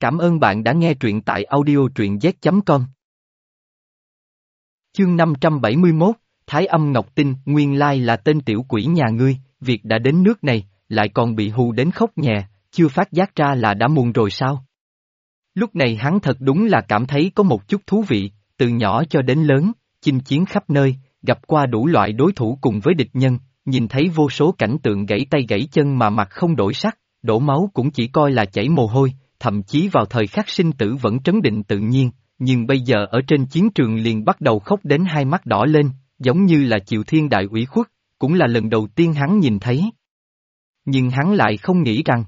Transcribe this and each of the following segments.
Cảm ơn bạn đã nghe truyện tại audio truyện z.com. Chương 571, Thái Âm Ngọc Tinh, nguyên lai là tên tiểu quỷ nhà ngươi, việc đã đến nước này, lại còn bị hù đến khóc nhè, chưa phát giác ra là đã muộn rồi sao? Lúc này hắn thật đúng là cảm thấy có một chút thú vị, từ nhỏ cho đến lớn, chinh chiến khắp nơi, gặp qua đủ loại đối thủ cùng với địch nhân, nhìn thấy vô số cảnh tượng gãy tay gãy chân mà mặt không đổi sắc, đổ máu cũng chỉ coi là chảy mồ hôi, thậm chí vào thời khắc sinh tử vẫn trấn định tự nhiên, nhưng bây giờ ở trên chiến trường liền bắt đầu khóc đến hai mắt đỏ lên, giống như là chịu thiên đại ủy khuất, cũng là lần đầu tiên hắn nhìn thấy. Nhưng hắn lại không nghĩ rằng.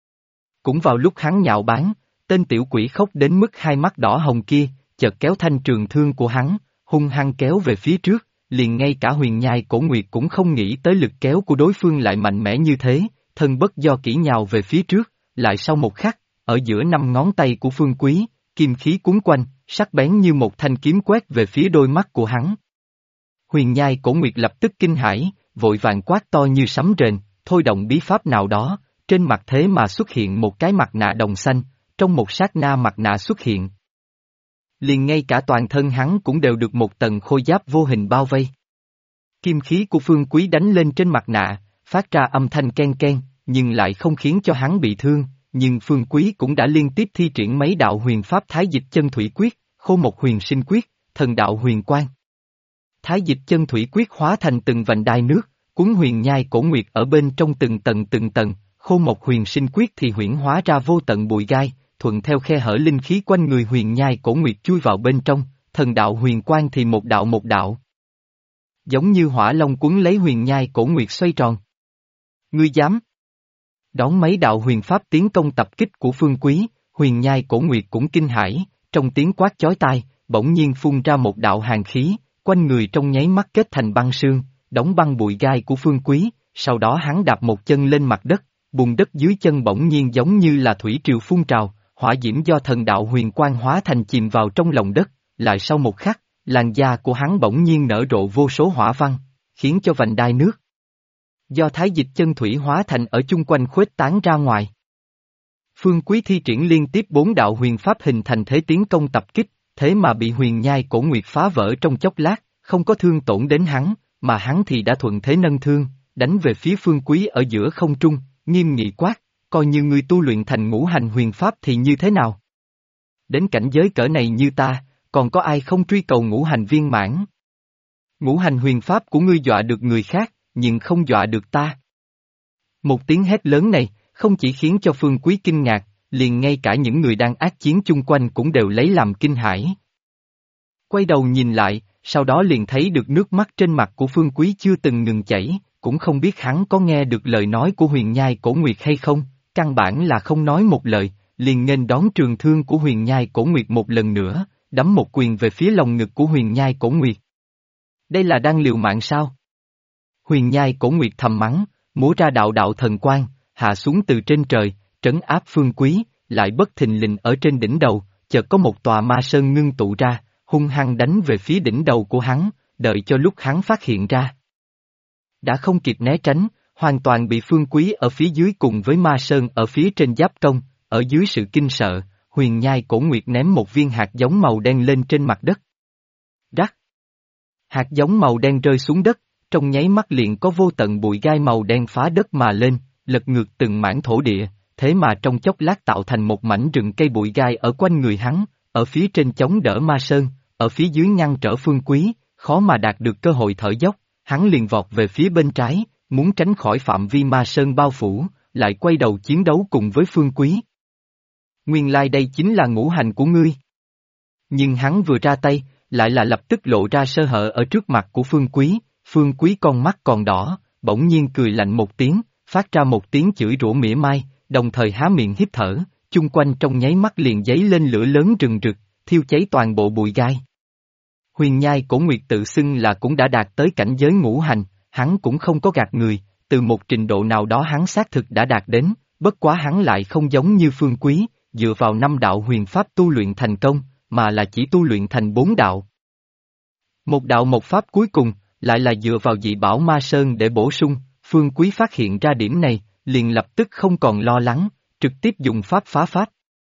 Cũng vào lúc hắn nhạo báng, tên tiểu quỷ khóc đến mức hai mắt đỏ hồng kia, chợt kéo thanh trường thương của hắn, hung hăng kéo về phía trước, liền ngay cả Huyền Nhai Cổ Nguyệt cũng không nghĩ tới lực kéo của đối phương lại mạnh mẽ như thế, thân bất do kỹ nhào về phía trước, lại sau một khắc, ở giữa năm ngón tay của Phương Quý, kim khí cuốn quanh, sắc bén như một thanh kiếm quét về phía đôi mắt của hắn. Huyền Nhai Cổ Nguyệt lập tức kinh hãi, vội vàng quát to như sấm rền, thôi động bí pháp nào đó, trên mặt thế mà xuất hiện một cái mặt nạ đồng xanh, trong một sát na mặt nạ xuất hiện. Liền ngay cả toàn thân hắn cũng đều được một tầng khôi giáp vô hình bao vây. Kim khí của Phương Quý đánh lên trên mặt nạ, phát ra âm thanh ken ken, nhưng lại không khiến cho hắn bị thương, nhưng Phương Quý cũng đã liên tiếp thi triển mấy đạo huyền pháp Thái Dịch Chân Thủy Quyết, Khô Một Huyền Sinh Quyết, Thần Đạo Huyền Quang. Thái Dịch Chân Thủy Quyết hóa thành từng vành đai nước, cuốn Huyền Nhai Cổ Nguyệt ở bên trong từng tầng, Khô Một Huyền Sinh Quyết thì huyễn hóa ra vô tận bụi gai, thuận theo khe hở linh khí quanh người Huyền Nhai Cổ Nguyệt chui vào bên trong, Thần Đạo Huyền Quang thì một đạo. Giống như hỏa long cuốn lấy Huyền Nhai Cổ Nguyệt xoay tròn. Ngươi dám? Đón mấy đạo huyền pháp tiến công tập kích của Phương Quý, Huyền Nhai Cổ Nguyệt cũng kinh hãi, trong tiếng quát chói tai, bỗng nhiên phun ra một đạo hàn khí, quanh người trong nháy mắt kết thành băng sương, đóng băng bụi gai của Phương Quý, sau đó hắn đạp một chân lên mặt đất, bùn đất dưới chân bỗng nhiên giống như là thủy triều phun trào, hỏa diễm do thần đạo huyền quang hóa thành chìm vào trong lòng đất, lại sau một khắc, làn da của hắn bỗng nhiên nở rộ vô số hỏa văn, khiến cho vành đai nước do Thái Dịch Chân Thủy hóa thành ở chung quanh khuếch tán ra ngoài. Phương Quý thi triển liên tiếp 4 đạo huyền pháp hình thành thế tiến công tập kích, thế mà bị Huyền Nhai Cổ Nguyệt phá vỡ trong chốc lát, không có thương tổn đến hắn, mà hắn thì đã thuận thế nâng thương, đánh về phía Phương Quý ở giữa không trung, nghiêm nghị quát, coi như ngươi tu luyện thành ngũ hành huyền pháp thì như thế nào? Đến cảnh giới cỡ này như ta, còn có ai không truy cầu ngũ hành viên mãn? Ngũ hành huyền pháp của ngươi dọa được người khác, nhưng không dọa được ta. Một tiếng hét lớn này, không chỉ khiến cho Phương Quý kinh ngạc, liền ngay cả những người đang ác chiến chung quanh cũng đều lấy làm kinh hãi. Quay đầu nhìn lại, sau đó liền thấy được nước mắt trên mặt của Phương Quý chưa từng ngừng chảy, cũng không biết hắn có nghe được lời nói của Huyền Nhai Cổ Nguyệt hay không, căn bản là không nói một lời, liền nghênh đón trường thương của Huyền Nhai Cổ Nguyệt một lần nữa, đấm một quyền về phía lồng ngực của Huyền Nhai Cổ Nguyệt. Đây là đang liều mạng sao? Huyền Nhai Cổ Nguyệt thầm mắng, múa ra đạo thần quang, hạ xuống từ trên trời, trấn áp Phương Quý, lại bất thình lình ở trên đỉnh đầu, chợt có một tòa ma sơn ngưng tụ ra, hung hăng đánh về phía đỉnh đầu của hắn, đợi cho lúc hắn phát hiện ra. Đã không kịp né tránh, hoàn toàn bị Phương Quý ở phía dưới cùng với ma sơn ở phía trên giáp công, ở dưới sự kinh sợ, Huyền Nhai Cổ Nguyệt ném một viên hạt giống màu đen lên trên mặt đất. Rắc! Hạt giống màu đen rơi xuống đất, trong nháy mắt liền có vô tận bụi gai màu đen phá đất mà lên, lật ngược từng mảng thổ địa, thế mà trong chốc lát tạo thành một mảnh rừng cây bụi gai ở quanh người hắn, ở phía trên chống đỡ ma sơn, ở phía dưới ngăn trở Phương Quý, khó mà đạt được cơ hội thở dốc, hắn liền vọt về phía bên trái, muốn tránh khỏi phạm vi ma sơn bao phủ, lại quay đầu chiến đấu cùng với Phương Quý. Nguyên lai đây chính là ngũ hành của ngươi. Nhưng hắn vừa ra tay, lại là lập tức lộ ra sơ hở ở trước mặt của Phương Quý. Phương Quý con mắt còn đỏ, bỗng nhiên cười lạnh một tiếng, phát ra một tiếng chửi rủa mỉa mai, đồng thời há miệng hít thở, chung quanh trong nháy mắt liền giấy lên lửa lớn rừng rực, thiêu cháy toàn bộ bụi gai. Huyền Nhai Cổ Nguyệt tự xưng là cũng đã đạt tới cảnh giới ngũ hành, hắn cũng không có gạt người, từ một trình độ nào đó hắn xác thực đã đạt đến, bất quá hắn lại không giống như Phương Quý, dựa vào 5 đạo huyền pháp tu luyện thành công, mà là chỉ tu luyện thành 4 đạo. Một đạo một pháp cuối cùng, lại là dựa vào dị bảo ma sơn để bổ sung, Phương Quý phát hiện ra điểm này, liền lập tức không còn lo lắng, trực tiếp dùng pháp phá pháp.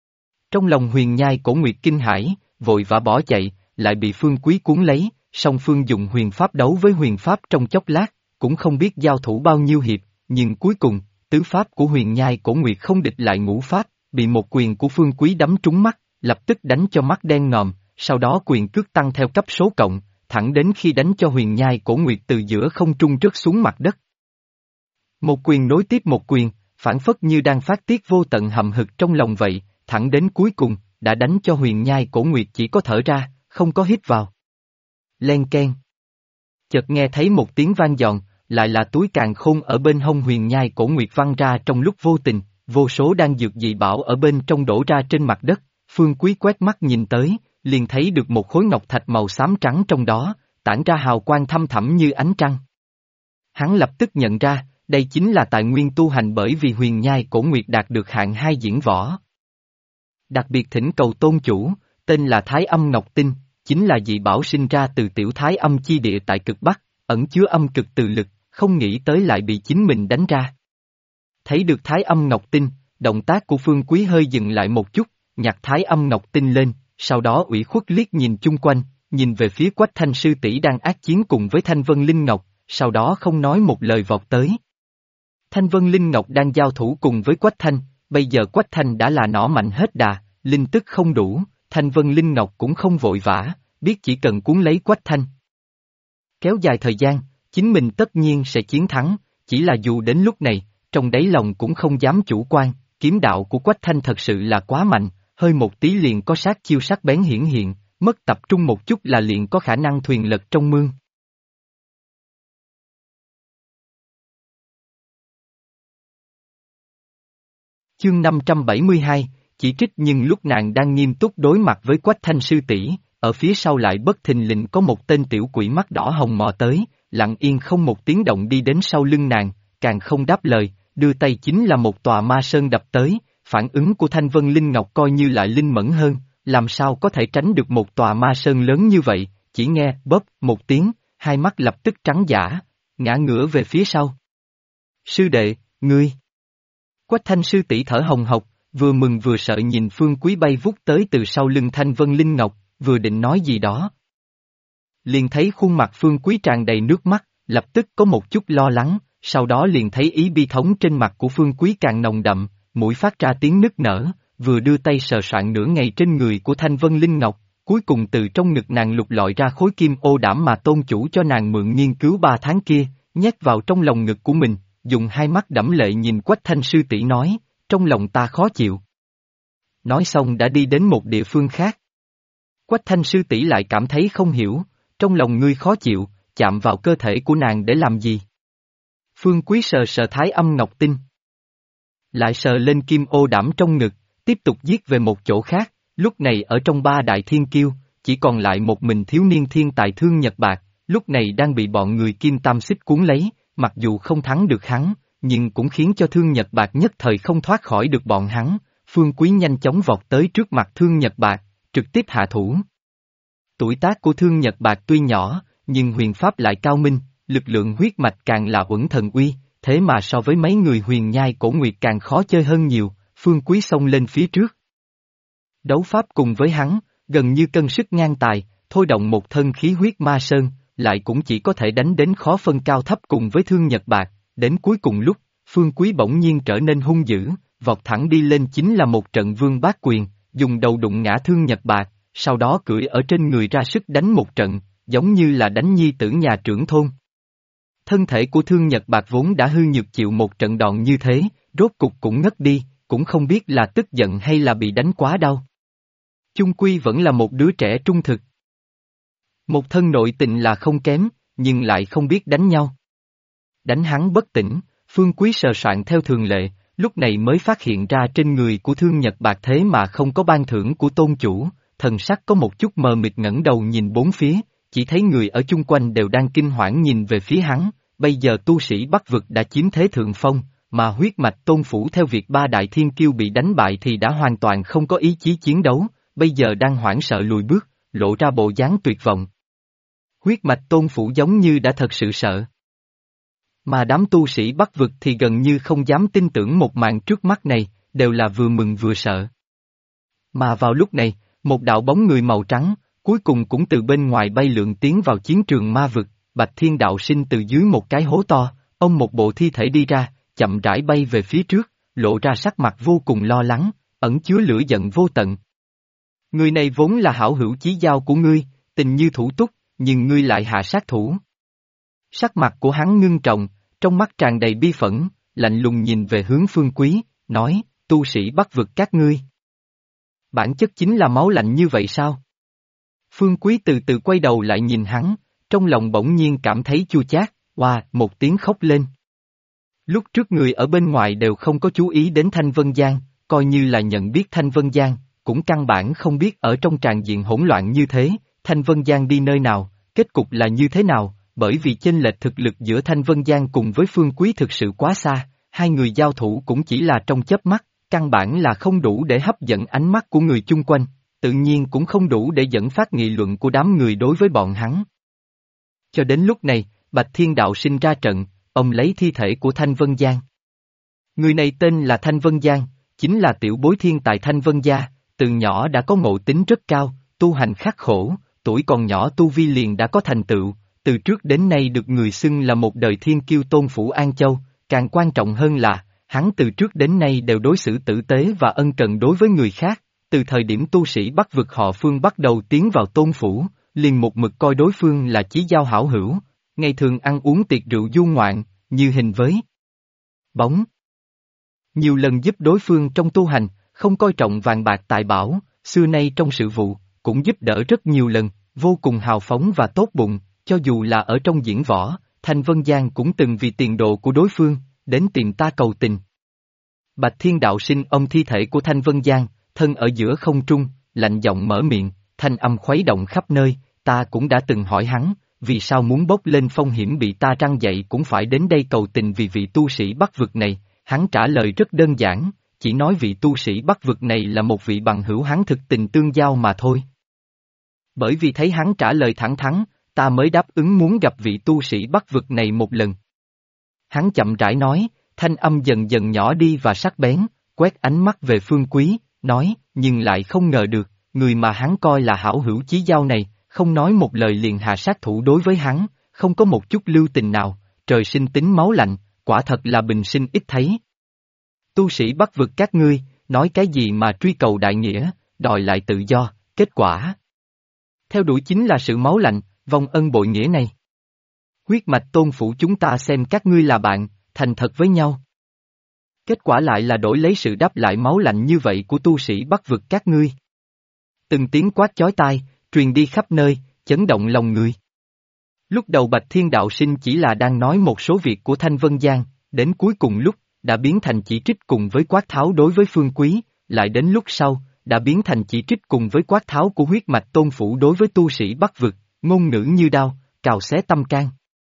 Trong lòng Huyền Nhai Cổ Nguyệt kinh hãi, vội vã bỏ chạy, lại bị Phương Quý cuốn lấy, song Phương dùng huyền pháp đấu với huyền pháp trong chốc lát, cũng không biết giao thủ bao nhiêu hiệp, nhưng cuối cùng, tứ pháp của Huyền Nhai Cổ Nguyệt không địch lại ngũ pháp, bị một quyền của Phương Quý đấm trúng mắt, lập tức đánh cho mắt đen ngòm, sau đó quyền cước tăng theo cấp số cộng, thẳng đến khi đánh cho Huyền Nhai Cổ Nguyệt từ giữa không trung rớt xuống mặt đất. Một quyền nối tiếp một quyền, phản phất như đang phát tiết vô tận hầm hực trong lòng vậy, thẳng đến cuối cùng, đã đánh cho Huyền Nhai Cổ Nguyệt chỉ có thở ra, không có hít vào. Len keng. Chợt nghe thấy một tiếng vang giòn, lại là túi càn khôn ở bên hông Huyền Nhai Cổ Nguyệt văng ra trong lúc vô tình, vô số đan dược dị bảo ở bên trong đổ ra trên mặt đất, Phương Quý quét mắt nhìn tới, liền thấy được một khối ngọc thạch màu xám trắng trong đó, tản ra hào quang thăm thẳm như ánh trăng. Hắn lập tức nhận ra, đây chính là tài nguyên tu hành bởi vì Huyền Nhai Cổ Nguyệt đạt được hạng 2 diễn võ. Đặc biệt thỉnh cầu tôn chủ, tên là Thái Âm Ngọc Tinh, chính là dị bảo sinh ra từ tiểu Thái Âm chi địa tại cực Bắc, ẩn chứa âm cực từ lực, không nghĩ tới lại bị chính mình đánh ra. Thấy được Thái Âm Ngọc Tinh, động tác của Phương Quý hơi dừng lại một chút, nhặt Thái Âm Ngọc Tinh lên, sau đó ủy khuất liếc nhìn chung quanh, nhìn về phía Quách Thanh sư tỷ đang ác chiến cùng với Thanh Vân Linh Ngọc, sau đó không nói một lời vọt tới. Thanh Vân Linh Ngọc đang giao thủ cùng với Quách Thanh, bây giờ Quách Thanh đã là nỏ mạnh hết đà, linh tức không đủ, Thanh Vân Linh Ngọc cũng không vội vã, biết chỉ cần cuốn lấy Quách Thanh. Kéo dài thời gian, chính mình tất nhiên sẽ chiến thắng, chỉ là dù đến lúc này, trong đáy lòng cũng không dám chủ quan, kiếm đạo của Quách Thanh thật sự là quá mạnh, hơi một tí liền có sát chiêu sắc bén hiển hiện, mất tập trung một chút là liền có khả năng thuyền lật trong mương. Chương 572, chỉ trích nhưng lúc nàng đang nghiêm túc đối mặt với Quách Thanh sư tỷ, ở phía sau lại bất thình lình có một tên tiểu quỷ mắt đỏ hồng mò tới, lặng yên không một tiếng động đi đến sau lưng nàng, càng không đáp lời, đưa tay chính là một tòa ma sơn đập tới, phản ứng của Thanh Vân Linh Ngọc coi như lại linh mẫn hơn, làm sao có thể tránh được một tòa ma sơn lớn như vậy, chỉ nghe bóp một tiếng, hai mắt lập tức trắng dã, ngã ngửa về phía sau. Sư đệ, ngươi! Quách Thanh sư tỷ thở hồng hộc, vừa mừng vừa sợ nhìn Phương Quý bay vút tới từ sau lưng Thanh Vân Linh Ngọc, vừa định nói gì đó. Liền thấy khuôn mặt Phương Quý tràn đầy nước mắt, lập tức có một chút lo lắng, sau đó liền thấy ý bi thống trên mặt của Phương Quý càng nồng đậm, mũi phát ra tiếng nức nở, vừa đưa tay sờ soạn nửa ngày trên người của Thanh Vân Linh Ngọc, cuối cùng từ trong ngực nàng lục lọi ra khối kim ô đảm mà tôn chủ cho nàng mượn nghiên cứu 3 tháng kia, nhét vào trong lòng ngực của mình, dùng hai mắt đẫm lệ nhìn Quách Thanh sư tỷ nói, trong lòng ta khó chịu. Nói xong đã đi đến một địa phương khác. Quách Thanh sư tỷ lại cảm thấy không hiểu, trong lòng ngươi khó chịu, chạm vào cơ thể của nàng để làm gì? Phương Quý sờ sờ Thái Âm Ngọc Tinh. Lại sờ lên kim ô đảm trong ngực, tiếp tục giết về một chỗ khác, lúc này ở trong 3 đại thiên kiêu, chỉ còn lại một mình thiếu niên thiên tài Thương Nhật Bạc, lúc này đang bị bọn người Kim Tam Xích cuốn lấy, mặc dù không thắng được hắn, nhưng cũng khiến cho Thương Nhật Bạc nhất thời không thoát khỏi được bọn hắn, Phương Quý nhanh chóng vọt tới trước mặt Thương Nhật Bạc, trực tiếp hạ thủ. Tuổi tác của Thương Nhật Bạc tuy nhỏ, nhưng huyền pháp lại cao minh, lực lượng huyết mạch càng là uẩn thần uy, thế mà so với mấy người Huyền Nhai Cổ Nguyệt càng khó chơi hơn nhiều, Phương Quý xông lên phía trước. Đấu pháp cùng với hắn, gần như cân sức ngang tài, thôi động một thân khí huyết ma sơn, lại cũng chỉ có thể đánh đến khó phân cao thấp cùng với Thương Nhật Bạc, đến cuối cùng lúc, Phương Quý bỗng nhiên trở nên hung dữ, vọt thẳng đi lên chính là một trận vương bát quyền, dùng đầu đụng ngã Thương Nhật Bạc, sau đó cưỡi ở trên người ra sức đánh một trận, giống như là đánh nhi tử nhà trưởng thôn. Thân thể của Thương Nhật Bạc vốn đã hư nhược chịu một trận đòn như thế, rốt cục cũng ngất đi, cũng không biết là tức giận hay là bị đánh quá đau. Chung quy vẫn là một đứa trẻ trung thực. Một thân nội tình là không kém, nhưng lại không biết đánh nhau. Đánh hắn bất tỉnh, Phương Quý sờ soạn theo thường lệ, lúc này mới phát hiện ra trên người của Thương Nhật Bạc thế mà không có ban thưởng của tôn chủ, thần sắc có một chút mờ mịt ngẩng đầu nhìn bốn phía, chỉ thấy người ở chung quanh đều đang kinh hoảng nhìn về phía hắn, bây giờ tu sĩ Bắc vực đã chiếm thế thượng phong, mà huyết mạch tôn phủ theo việc 3 đại thiên kiêu bị đánh bại thì đã hoàn toàn không có ý chí chiến đấu, bây giờ đang hoảng sợ lùi bước, lộ ra bộ dáng tuyệt vọng. Huyết mạch tôn phủ giống như đã thật sự sợ. Mà đám tu sĩ Bắc vực thì gần như không dám tin tưởng một màn trước mắt này, đều là vừa mừng vừa sợ. Mà vào lúc này, một đạo bóng người màu trắng, cuối cùng cũng từ bên ngoài bay lượn tiến vào chiến trường ma vực, Bạch Thiên Đạo Sinh từ dưới một cái hố to, ông một bộ thi thể đi ra, chậm rãi bay về phía trước, lộ ra sắc mặt vô cùng lo lắng, ẩn chứa lửa giận vô tận. Người này vốn là hảo hữu chí giao của ngươi, tình như thủ túc, nhưng ngươi lại hạ sát thủ. Sắc mặt của hắn ngưng trọng, trong mắt tràn đầy bi phẫn, lạnh lùng nhìn về hướng Phương Quý, nói, tu sĩ Bắc vực các ngươi. Bản chất chính là máu lạnh như vậy sao? Phương Quý từ từ quay đầu lại nhìn hắn, trong lòng bỗng nhiên cảm thấy chua chát, một tiếng khóc lên. Lúc trước người ở bên ngoài đều không có chú ý đến Thanh Vân Giang, coi như là nhận biết Thanh Vân Giang, cũng căn bản không biết ở trong tràn diện hỗn loạn như thế, Thanh Vân Giang đi nơi nào, kết cục là như thế nào, bởi vì chênh lệch thực lực giữa Thanh Vân Giang cùng với Phương Quý thực sự quá xa, hai người giao thủ cũng chỉ là trong chớp mắt, căn bản là không đủ để hấp dẫn ánh mắt của người chung quanh, tự nhiên cũng không đủ để dẫn phát nghị luận của đám người đối với bọn hắn. Cho đến lúc này, Bạch Thiên Đạo Sinh ra trận, ông lấy thi thể của Thanh Vân Giang. Người này tên là Thanh Vân Giang, chính là tiểu bối thiên tài Thanh Vân gia, từ nhỏ đã có ngộ tính rất cao, tu hành khắc khổ, tuổi còn nhỏ tu vi liền đã có thành tựu, từ trước đến nay được người xưng là một đời thiên kiêu tôn phủ An Châu, càng quan trọng hơn là, hắn từ trước đến nay đều đối xử tử tế và ân cần đối với người khác, từ thời điểm tu sĩ Bắc vực họ Phương bắt đầu tiến vào tôn phủ, liền một mực coi đối phương là chí giao hảo hữu, ngày thường ăn uống tiệc rượu du ngoạn, như hình với bóng. Nhiều lần giúp đối phương trong tu hành, không coi trọng vàng bạc tài bảo, xưa nay trong sự vụ, cũng giúp đỡ rất nhiều lần, vô cùng hào phóng và tốt bụng, cho dù là ở trong diễn võ, Thanh Vân Giang cũng từng vì tiền đồ của đối phương, đến tìm ta cầu tình. Bạch Thiên Đạo Sinh ôm thi thể của Thanh Vân Giang, thân ở giữa không trung, lạnh giọng mở miệng, thanh âm khuấy động khắp nơi, ta cũng đã từng hỏi hắn, vì sao muốn bốc lên phong hiểm bị ta răng dậy cũng phải đến đây cầu tình vì vị tu sĩ Bắc vực này, hắn trả lời rất đơn giản, chỉ nói vị tu sĩ Bắc vực này là một vị bằng hữu hắn thực tình tương giao mà thôi. Bởi vì thấy hắn trả lời thẳng thắn, ta mới đáp ứng muốn gặp vị tu sĩ Bắc vực này một lần. Hắn chậm rãi nói, thanh âm dần dần nhỏ đi và sắc bén, quét ánh mắt về Phương Quý, nói, nhưng lại không ngờ được, người mà hắn coi là hảo hữu chí giao này, không nói một lời liền hạ sát thủ đối với hắn, không có một chút lưu tình nào, trời sinh tính máu lạnh, quả thật là bình sinh ít thấy. Tu sĩ Bắc vực các ngươi, nói cái gì mà truy cầu đại nghĩa, đòi lại tự do, kết quả theo đuổi chính là sự máu lạnh, vong ân bội nghĩa này. Huyết mạch tôn phủ chúng ta xem các ngươi là bạn, thành thật với nhau. Kết quả lại là đổi lấy sự đáp lại máu lạnh như vậy của tu sĩ Bắc vực các ngươi. Từng tiếng quát chói tai, truyền đi khắp nơi, chấn động lòng người. Lúc đầu Bạch Thiên Đạo Sinh chỉ là đang nói một số việc của Thanh Vân Giang, đến cuối cùng lúc, đã biến thành chỉ trích cùng với quát tháo đối với Phương Quý, lại đến lúc sau, đã biến thành chỉ trích cùng với quát tháo của huyết mạch tôn phủ đối với tu sĩ Bắc vực, ngôn ngữ như đao, cào xé tâm can.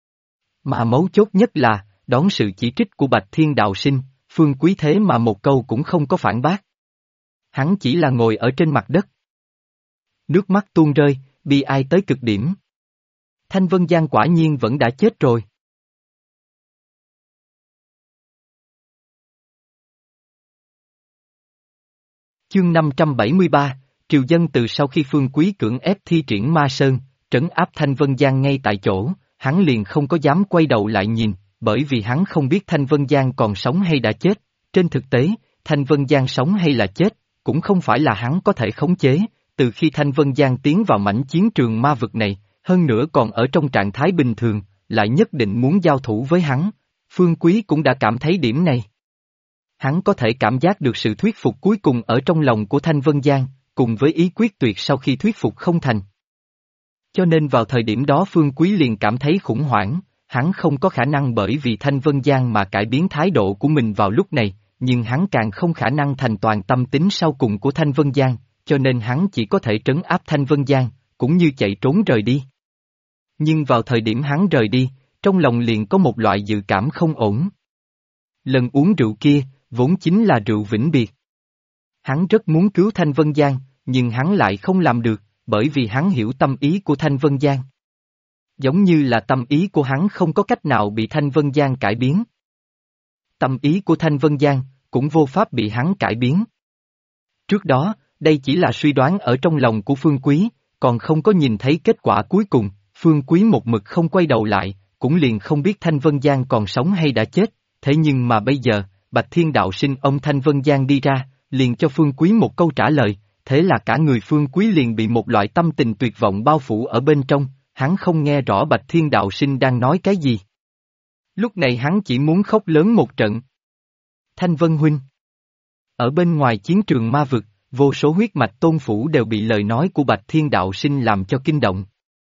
Mà mấu chốt nhất là, đón sự chỉ trích của Bạch Thiên Đạo Sinh, Phương Quý thế mà một câu cũng không có phản bác. Hắn chỉ là ngồi ở trên mặt đất. Nước mắt tuôn rơi, bi ai tới cực điểm. Thanh Vân Giang quả nhiên vẫn đã chết rồi. Chương 573, triều dân từ sau khi Phương Quý cưỡng ép thi triển Ma Sơn, trấn áp Thanh Vân Giang ngay tại chỗ, hắn liền không có dám quay đầu lại nhìn, bởi vì hắn không biết Thanh Vân Giang còn sống hay đã chết. Trên thực tế, Thanh Vân Giang sống hay là chết, cũng không phải là hắn có thể khống chế, từ khi Thanh Vân Giang tiến vào mảnh chiến trường ma vực này, hơn nữa còn ở trong trạng thái bình thường, lại nhất định muốn giao thủ với hắn. Phương Quý cũng đã cảm thấy điểm này. Hắn có thể cảm giác được sự thuyết phục cuối cùng ở trong lòng của Thanh Vân Giang, cùng với ý quyết tuyệt sau khi thuyết phục không thành. Cho nên vào thời điểm đó Phương Quý liền cảm thấy khủng hoảng, hắn không có khả năng bởi vì Thanh Vân Giang mà cải biến thái độ của mình vào lúc này, nhưng hắn càng không khả năng thành toàn tâm tính sau cùng của Thanh Vân Giang, cho nên hắn chỉ có thể trấn áp Thanh Vân Giang, cũng như chạy trốn rời đi. Nhưng vào thời điểm hắn rời đi, trong lòng liền có một loại dự cảm không ổn. Lần uống rượu kia, vốn chính là rượu vĩnh biệt. Hắn rất muốn cứu Thanh Vân Giang, nhưng hắn lại không làm được, bởi vì hắn hiểu tâm ý của Thanh Vân Giang. Giống như là tâm ý của hắn không có cách nào bị Thanh Vân Giang cải biến. Tâm ý của Thanh Vân Giang cũng vô pháp bị hắn cải biến. Trước đó, đây chỉ là suy đoán ở trong lòng của Phương Quý, còn không có nhìn thấy kết quả cuối cùng. Phương Quý một mực không quay đầu lại, cũng liền không biết Thanh Vân Giang còn sống hay đã chết, thế nhưng mà bây giờ, Bạch Thiên Đạo Sinh ông Thanh Vân Giang đi ra, liền cho Phương Quý một câu trả lời, thế là cả người Phương Quý liền bị một loại tâm tình tuyệt vọng bao phủ ở bên trong, hắn không nghe rõ Bạch Thiên Đạo Sinh đang nói cái gì. Lúc này hắn chỉ muốn khóc lớn một trận. Thanh Vân Huynh. Ở bên ngoài chiến trường ma vực, vô số huyết mạch tôn phủ đều bị lời nói của Bạch Thiên Đạo Sinh làm cho kinh động.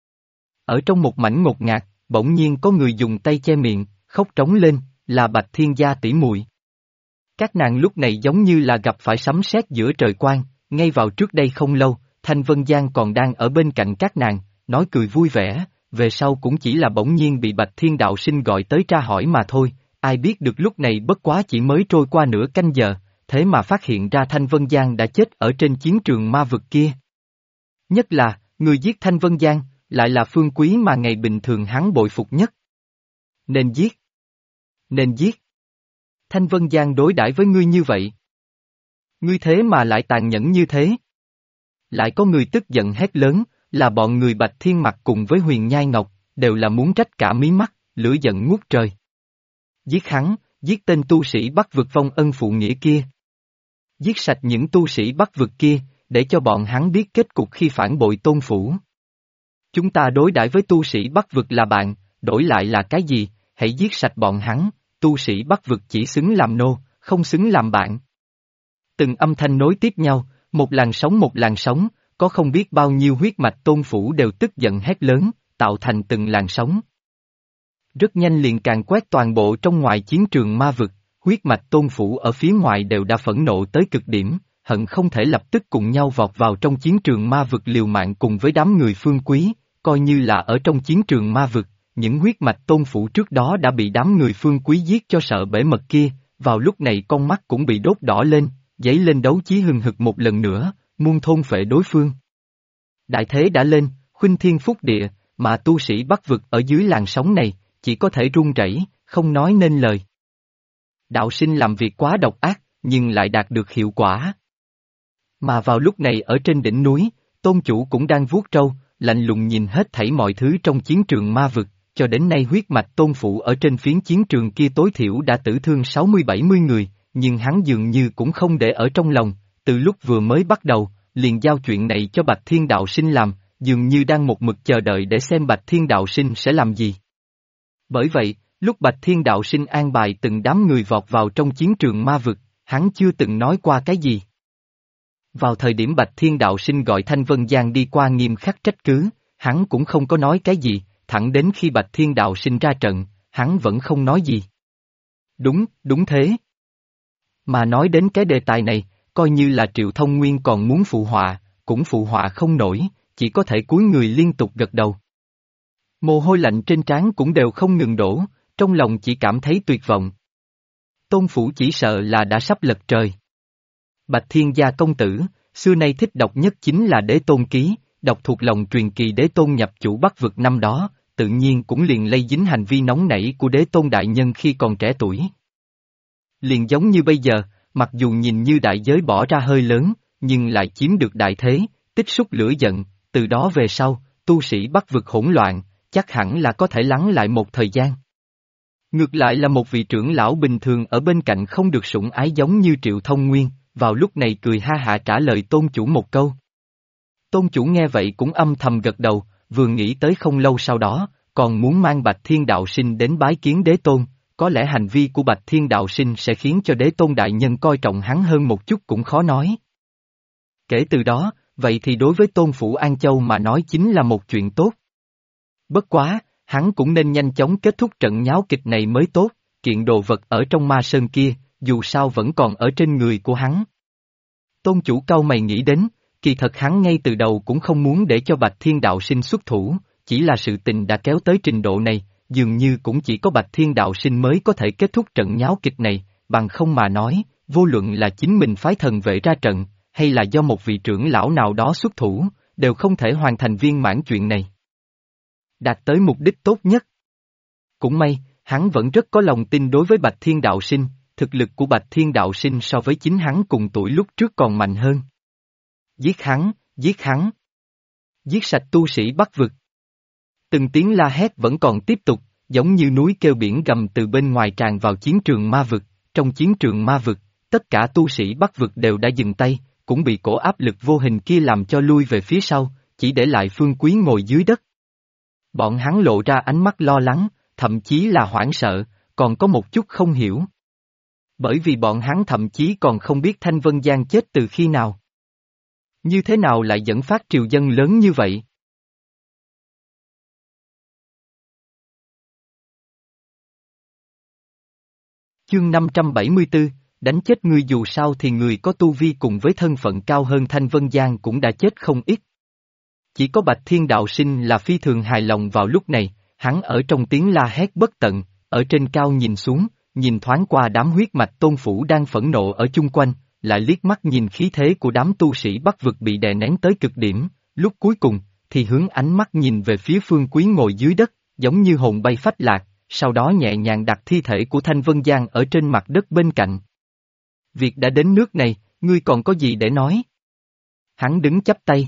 Ở trong một mảnh ngột ngạt, bỗng nhiên có người dùng tay che miệng, khóc trống lên, là Bạch Thiên gia tỷ muội. Các nàng lúc này giống như là gặp phải sấm sét giữa trời quang, ngay vào trước đây không lâu, Thanh Vân Giang còn đang ở bên cạnh các nàng, nói cười vui vẻ, về sau cũng chỉ là bỗng nhiên bị Bạch Thiên Đạo Sinh gọi tới tra hỏi mà thôi, ai biết được lúc này bất quá chỉ mới trôi qua nửa canh giờ, thế mà phát hiện ra Thanh Vân Giang đã chết ở trên chiến trường ma vực kia. Nhất là, người giết Thanh Vân Giang, lại là Phương Quý mà ngày bình thường hắn bội phục nhất. Nên giết. Nên giết. Thanh Vân Giang đối đãi với ngươi như vậy. Ngươi thế mà lại tàn nhẫn như thế. Lại có người tức giận hét lớn, là bọn người Bạch Thiên Mặc cùng với Huyền Nhai Ngọc, đều là muốn rách cả mí mắt, lửa giận ngút trời. Giết hắn, giết tên tu sĩ Bắc vực vong ân phụ nghĩa kia. Giết sạch những tu sĩ Bắc vực kia, để cho bọn hắn biết kết cục khi phản bội tôn phủ. Chúng ta đối đãi với tu sĩ Bắc vực là bạn, đổi lại là cái gì, hãy giết sạch bọn hắn, tu sĩ Bắc vực chỉ xứng làm nô, không xứng làm bạn. Từng âm thanh nối tiếp nhau, một làn sóng, có không biết bao nhiêu huyết mạch tôn phủ đều tức giận hét lớn, tạo thành từng làn sóng. Rất nhanh liền càng quét toàn bộ trong ngoài chiến trường ma vực, huyết mạch tôn phủ ở phía ngoài đều đã phẫn nộ tới cực điểm, hận không thể lập tức cùng nhau vọt vào trong chiến trường ma vực liều mạng cùng với đám người Phương Quý, coi như là ở trong chiến trường ma vực, những huyết mạch tôn phủ trước đó đã bị đám người Phương Quý giết cho sợ bể mật kia, vào lúc này con mắt cũng bị đốt đỏ lên, dấy lên đấu chí hừng hực một lần nữa, muôn thôn phệ đối phương. Đại thế đã lên, khuynh thiên phúc địa, mà tu sĩ Bắc vực ở dưới làn sóng này, chỉ có thể run rẩy, không nói nên lời. Đạo sinh làm việc quá độc ác, nhưng lại đạt được hiệu quả. Mà vào lúc này ở trên đỉnh núi, tôn chủ cũng đang vuốt râu, lạnh lùng nhìn hết thảy mọi thứ trong chiến trường ma vực, cho đến nay huyết mạch tôn phụ ở trên phiến chiến trường kia tối thiểu đã tử thương 60-70 người, nhưng hắn dường như cũng không để ở trong lòng, từ lúc vừa mới bắt đầu, liền giao chuyện này cho Bạch Thiên Đạo Sinh làm, dường như đang một mực chờ đợi để xem Bạch Thiên Đạo Sinh sẽ làm gì. Bởi vậy, lúc Bạch Thiên Đạo Sinh an bài từng đám người vọt vào trong chiến trường ma vực, hắn chưa từng nói qua cái gì. Vào thời điểm Bạch Thiên Đạo Sinh gọi Thanh Vân Giang đi qua nghiêm khắc trách cứ, hắn cũng không có nói cái gì, thẳng đến khi Bạch Thiên Đạo Sinh ra trận, hắn vẫn không nói gì. Đúng thế. Mà nói đến cái đề tài này, coi như là Triệu Thông Nguyên còn muốn phụ họa, cũng phụ họa không nổi, chỉ có thể cúi người liên tục gật đầu. Mồ hôi lạnh trên trán cũng đều không ngừng đổ, trong lòng chỉ cảm thấy tuyệt vọng. Tôn phủ chỉ sợ là đã sắp lật trời. Bạch Thiên gia công tử, xưa nay thích đọc nhất chính là Đế Tôn Ký, đọc thuộc lòng truyền kỳ Đế Tôn nhập chủ Bắc vực năm đó, tự nhiên cũng liền lây dính hành vi nóng nảy của Đế Tôn đại nhân khi còn trẻ tuổi. Liền giống như bây giờ, mặc dù nhìn như đại giới bỏ ra hơi lớn, nhưng lại chiếm được đại thế, tích xúc lửa giận, từ đó về sau, tu sĩ Bắc vực hỗn loạn, chắc hẳn là có thể lắng lại một thời gian. Ngược lại là một vị trưởng lão bình thường ở bên cạnh không được sủng ái giống như Triệu Thông Nguyên, vào lúc này cười ha hả trả lời tôn chủ một câu. Tôn chủ nghe vậy cũng âm thầm gật đầu, vừa nghĩ tới không lâu sau đó, còn muốn mang Bạch Thiên Đạo Sinh đến bái kiến Đế Tôn, có lẽ hành vi của Bạch Thiên Đạo Sinh sẽ khiến cho Đế Tôn đại nhân coi trọng hắn hơn một chút cũng khó nói. Kể từ đó, vậy thì đối với Tôn phủ An Châu mà nói chính là một chuyện tốt. Bất quá, hắn cũng nên nhanh chóng kết thúc trận nháo kịch này mới tốt, kiện đồ vật ở trong ma sơn kia, dù sao vẫn còn ở trên người của hắn. Tôn chủ cau mày nghĩ đến, kỳ thật hắn ngay từ đầu cũng không muốn để cho Bạch Thiên Đạo Sinh xuất thủ, chỉ là sự tình đã kéo tới trình độ này, dường như cũng chỉ có Bạch Thiên Đạo Sinh mới có thể kết thúc trận nháo kịch này, bằng không mà nói, vô luận là chính mình phái thần vệ ra trận, hay là do một vị trưởng lão nào đó xuất thủ, đều không thể hoàn thành viên mãn chuyện này. Đạt tới mục đích tốt nhất. Cũng may, hắn vẫn rất có lòng tin đối với Bạch Thiên Đạo Sinh, thực lực của Bạch Thiên Đạo Sinh so với chính hắn cùng tuổi lúc trước còn mạnh hơn. Giết hắn, giết hắn. Giết sạch tu sĩ Bắc vực. Từng tiếng la hét vẫn còn tiếp tục, giống như núi kêu biển gầm từ bên ngoài tràn vào chiến trường ma vực. Trong chiến trường ma vực, tất cả tu sĩ Bắc vực đều đã dừng tay, cũng bị cổ áp lực vô hình kia làm cho lui về phía sau, chỉ để lại Phương Quý ngồi dưới đất. Bọn hắn lộ ra ánh mắt lo lắng, thậm chí là hoảng sợ, còn có một chút không hiểu. Bởi vì bọn hắn thậm chí còn không biết Thanh Vân Giang chết từ khi nào. Như thế nào lại dẫn phát triều dân lớn như vậy? Chương 574, đánh chết người dù sao thì người có tu vi cùng với thân phận cao hơn Thanh Vân Giang cũng đã chết không ít. Chỉ có Bạch Thiên Đạo Sinh là phi thường hài lòng vào lúc này, hắn ở trong tiếng la hét bất tận, ở trên cao nhìn xuống, nhìn thoáng qua đám huyết mạch tôn phủ đang phẫn nộ ở chung quanh, lại liếc mắt nhìn khí thế của đám tu sĩ Bắc vực bị đè nén tới cực điểm, lúc cuối cùng, thì hướng ánh mắt nhìn về phía Phương Quý ngồi dưới đất, giống như hồn bay phách lạc, sau đó nhẹ nhàng đặt thi thể của Thanh Vân Giang ở trên mặt đất bên cạnh. Việc đã đến nước này, ngươi còn có gì để nói? Hắn đứng chắp tay.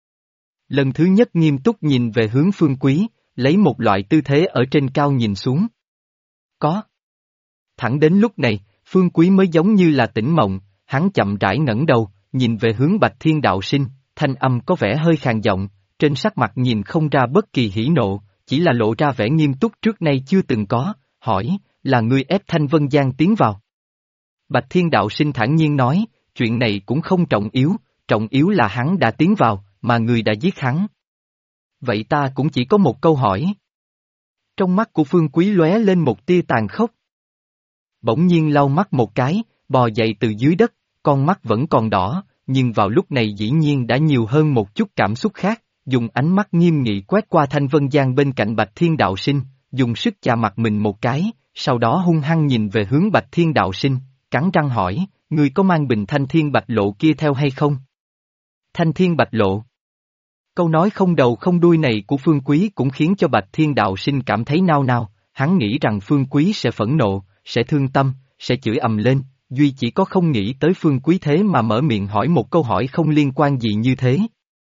Lần thứ nhất nghiêm túc nhìn về hướng Phương Quý, lấy một loại tư thế ở trên cao nhìn xuống. Có. Thẳng đến lúc này, Phương Quý mới giống như là tỉnh mộng, hắn chậm rãi ngẩng đầu, nhìn về hướng Bạch Thiên Đạo Sinh, thanh âm có vẻ hơi khàn giọng, trên sắc mặt nhìn không ra bất kỳ hỉ nộ, chỉ là lộ ra vẻ nghiêm túc trước nay chưa từng có, hỏi, là ngươi ép Thanh Vân Giang tiến vào. Bạch Thiên Đạo Sinh thản nhiên nói, chuyện này cũng không trọng yếu là hắn đã tiến vào, mà người đã giết hắn. Vậy ta cũng chỉ có một câu hỏi. Trong mắt của Phương Quý lóe lên một tia tàn khốc. Bỗng nhiên lau mắt một cái, bò dậy từ dưới đất, con mắt vẫn còn đỏ, nhưng vào lúc này dĩ nhiên đã nhiều hơn một chút cảm xúc khác, dùng ánh mắt nghiêm nghị quét qua Thanh Vân Giang bên cạnh Bạch Thiên Đạo Sinh, dùng sức chà mặt mình một cái, sau đó hung hăng nhìn về hướng Bạch Thiên Đạo Sinh, cắn răng hỏi, ngươi có mang bình Thanh Thiên Bạch Lộ kia theo hay không? Thanh Thiên Bạch Lộ. Câu nói không đầu không đuôi này của Phương Quý cũng khiến cho Bạch Thiên Đạo Sinh cảm thấy nao nao, hắn nghĩ rằng Phương Quý sẽ phẫn nộ, sẽ thương tâm, sẽ chửi ầm lên, duy chỉ có không nghĩ tới Phương Quý thế mà mở miệng hỏi một câu hỏi không liên quan gì như thế.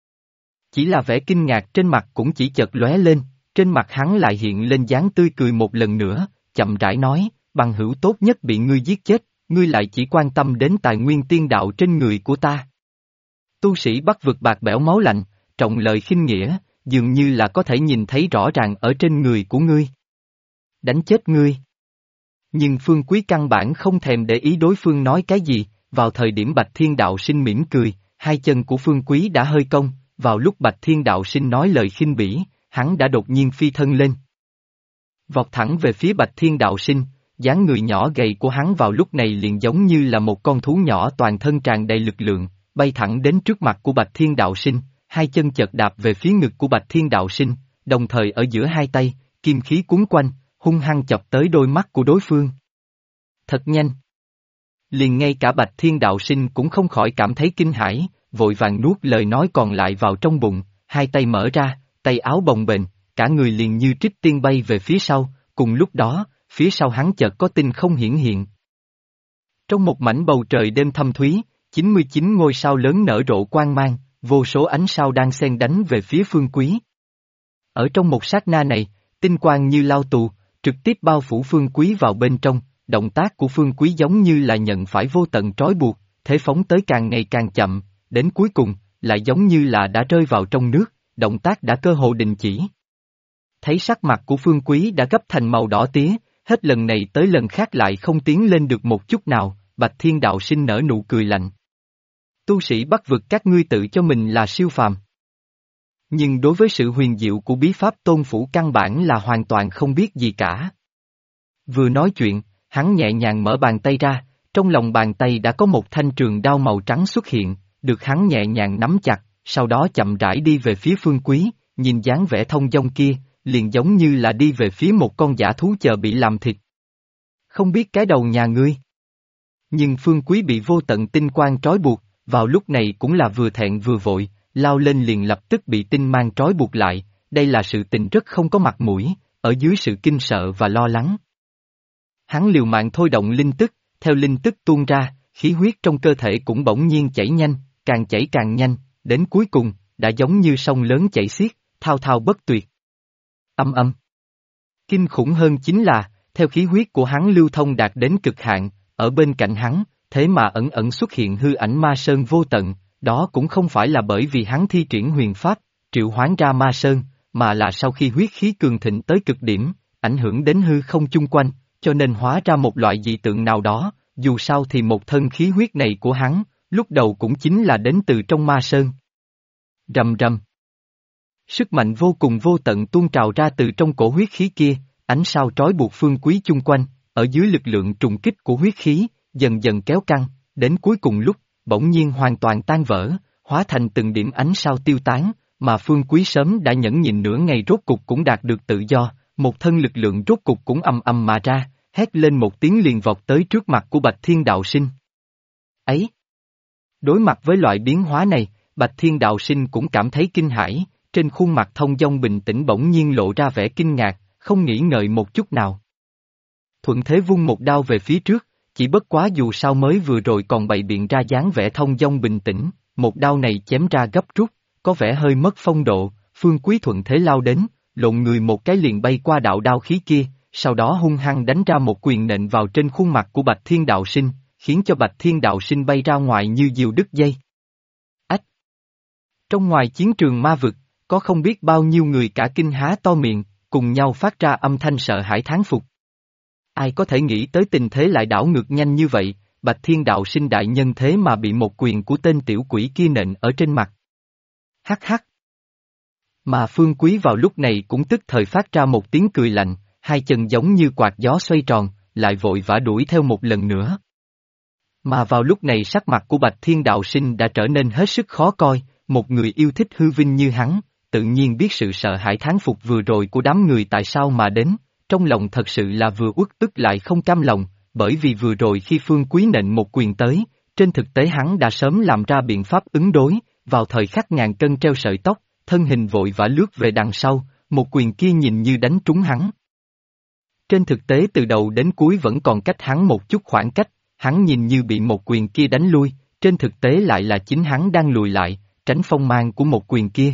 Chỉ là vẻ kinh ngạc trên mặt cũng chỉ chợt lóe lên, trên mặt hắn lại hiện lên dáng tươi cười một lần nữa, chậm rãi nói, bằng hữu tốt nhất bị ngươi giết chết, ngươi lại chỉ quan tâm đến tài nguyên tiên đạo trên người của ta. Tu sĩ Bắc vực bạc bẽo máu lạnh, trọng lời khinh nghĩa, dường như là có thể nhìn thấy rõ ràng ở trên người của ngươi. Đánh chết ngươi. Nhưng Phương Quý căn bản không thèm để ý đối phương nói cái gì, vào thời điểm Bạch Thiên Đạo Sinh mỉm cười, hai chân của Phương Quý đã hơi cong, vào lúc Bạch Thiên Đạo Sinh nói lời khinh bỉ, hắn đã đột nhiên phi thân lên. Vọt thẳng về phía Bạch Thiên Đạo Sinh, dáng người nhỏ gầy của hắn vào lúc này liền giống như là một con thú nhỏ toàn thân tràn đầy lực lượng, bay thẳng đến trước mặt của Bạch Thiên Đạo Sinh, hai chân chợt đạp về phía ngực của Bạch Thiên Đạo Sinh, đồng thời ở giữa hai tay, kim khí cuốn quanh, hung hăng chọc tới đôi mắt của đối phương. Thật nhanh. Liền ngay cả Bạch Thiên Đạo Sinh cũng không khỏi cảm thấy kinh hãi, vội vàng nuốt lời nói còn lại vào trong bụng, hai tay mở ra, tay áo bồng bềnh, cả người liền như trích tiên bay về phía sau, cùng lúc đó, phía sau hắn chợt có tinh không hiển hiện. Trong một mảnh bầu trời đêm thâm thúy, 99 ngôi sao lớn nở rộ quang mang, vô số ánh sao đang xen đánh về phía Phương Quý. Ở trong một sát na này, tinh quang như lao tù, trực tiếp bao phủ Phương Quý vào bên trong, động tác của Phương Quý giống như là nhận phải vô tận trói buộc, thế phóng tới càng ngày càng chậm, đến cuối cùng, lại giống như là đã rơi vào trong nước, động tác đã cơ hồ đình chỉ. Thấy sắc mặt của Phương Quý đã gấp thành màu đỏ tía, hết lần này tới lần khác lại không tiến lên được một chút nào, Bạch Thiên Đạo Sinh nở nụ cười lạnh. Tu sĩ Bắc vực các ngươi tự cho mình là siêu phàm. Nhưng đối với sự huyền diệu của bí pháp tôn phủ căn bản là hoàn toàn không biết gì cả. Vừa nói chuyện, hắn nhẹ nhàng mở bàn tay ra, trong lòng bàn tay đã có một thanh trường đao màu trắng xuất hiện, được hắn nhẹ nhàng nắm chặt, sau đó chậm rãi đi về phía Phương Quý, nhìn dáng vẻ thông dong kia, liền giống như là đi về phía một con dã thú chờ bị làm thịt. Không biết cái đầu nhà ngươi. Nhưng Phương Quý bị vô tận tinh quang trói buộc, vào lúc này cũng là vừa thẹn vừa vội, lao lên liền lập tức bị tinh mang trói buộc lại, đây là sự tình rất không có mặt mũi, ở dưới sự kinh sợ và lo lắng. Hắn liều mạng thôi động linh tức, theo linh tức tuôn ra, khí huyết trong cơ thể cũng bỗng nhiên chảy nhanh, càng chảy càng nhanh, đến cuối cùng, đã giống như sông lớn chảy xiết, thao thao bất tuyệt. Âm âm. Kinh khủng hơn chính là, theo khí huyết của hắn lưu thông đạt đến cực hạn, ở bên cạnh hắn, thế mà ẩn ẩn xuất hiện hư ảnh ma sơn vô tận, đó cũng không phải là bởi vì hắn thi triển huyền pháp, triệu hoán ra ma sơn, mà là sau khi huyết khí cường thịnh tới cực điểm, ảnh hưởng đến hư không chung quanh, cho nên hóa ra một loại dị tượng nào đó, dù sao thì một thân khí huyết này của hắn, lúc đầu cũng chính là đến từ trong ma sơn. Rầm rầm. Sức mạnh vô cùng vô tận tuôn trào ra từ trong cổ huyết khí kia, ánh sao trói buộc Phương Quý chung quanh, ở dưới lực lượng trùng kích của huyết khí, dần dần kéo căng, đến cuối cùng lúc, bỗng nhiên hoàn toàn tan vỡ, hóa thành từng điểm ánh sao tiêu tán, mà Phương Quý sớm đã nhẫn nhịn nửa ngày rốt cục cũng đạt được tự do, một thân lực lượng rốt cục cũng ầm ầm mà ra, hét lên một tiếng liền vọt tới trước mặt của Bạch Thiên Đạo Sinh. Ấy! Đối mặt với loại biến hóa này, Bạch Thiên Đạo Sinh cũng cảm thấy kinh hãi, trên khuôn mặt thông dong bình tĩnh bỗng nhiên lộ ra vẻ kinh ngạc, không nghĩ ngợi một chút nào. Thuận thế vung một đao về phía trước, chỉ bất quá dù sao mới vừa rồi còn bày biện ra dáng vẻ thông dong bình tĩnh, một đao này chém ra gấp rút, có vẻ hơi mất phong độ, Phương Quý thuận thế lao đến, lộn người một cái liền bay qua đạo đao khí kia, sau đó hung hăng đánh ra một quyền nện vào trên khuôn mặt của Bạch Thiên Đạo Sinh, khiến cho Bạch Thiên Đạo Sinh bay ra ngoài như diều đứt dây. Ách! Trong ngoài chiến trường ma vực, có không biết bao nhiêu người cả kinh há to miệng, cùng nhau phát ra âm thanh sợ hãi thán phục. Ai có thể nghĩ tới tình thế lại đảo ngược nhanh như vậy, Bạch Thiên Đạo Sinh đại nhân thế mà bị một quyền của tên tiểu quỷ kia nện ở trên mặt. Hắc hắc. Mà Phương Quý vào lúc này cũng tức thời phát ra một tiếng cười lạnh, hai chân giống như quạt gió xoay tròn, lại vội vã đuổi theo một lần nữa. Mà vào lúc này sắc mặt của Bạch Thiên Đạo Sinh đã trở nên hết sức khó coi, một người yêu thích hư vinh như hắn, tự nhiên biết sự sợ hãi thán phục vừa rồi của đám người tại sao mà đến, trong lòng thật sự là vừa uất ức lại không cam lòng, bởi vì vừa rồi khi Phương Quý nện một quyền tới, trên thực tế hắn đã sớm làm ra biện pháp ứng đối, vào thời khắc ngàn cân treo sợi tóc, thân hình vội vã lướt về đằng sau, một quyền kia nhìn như đánh trúng hắn. Trên thực tế từ đầu đến cuối vẫn còn cách hắn một chút khoảng cách, hắn nhìn như bị một quyền kia đánh lui, trên thực tế lại là chính hắn đang lùi lại, tránh phong mang của một quyền kia.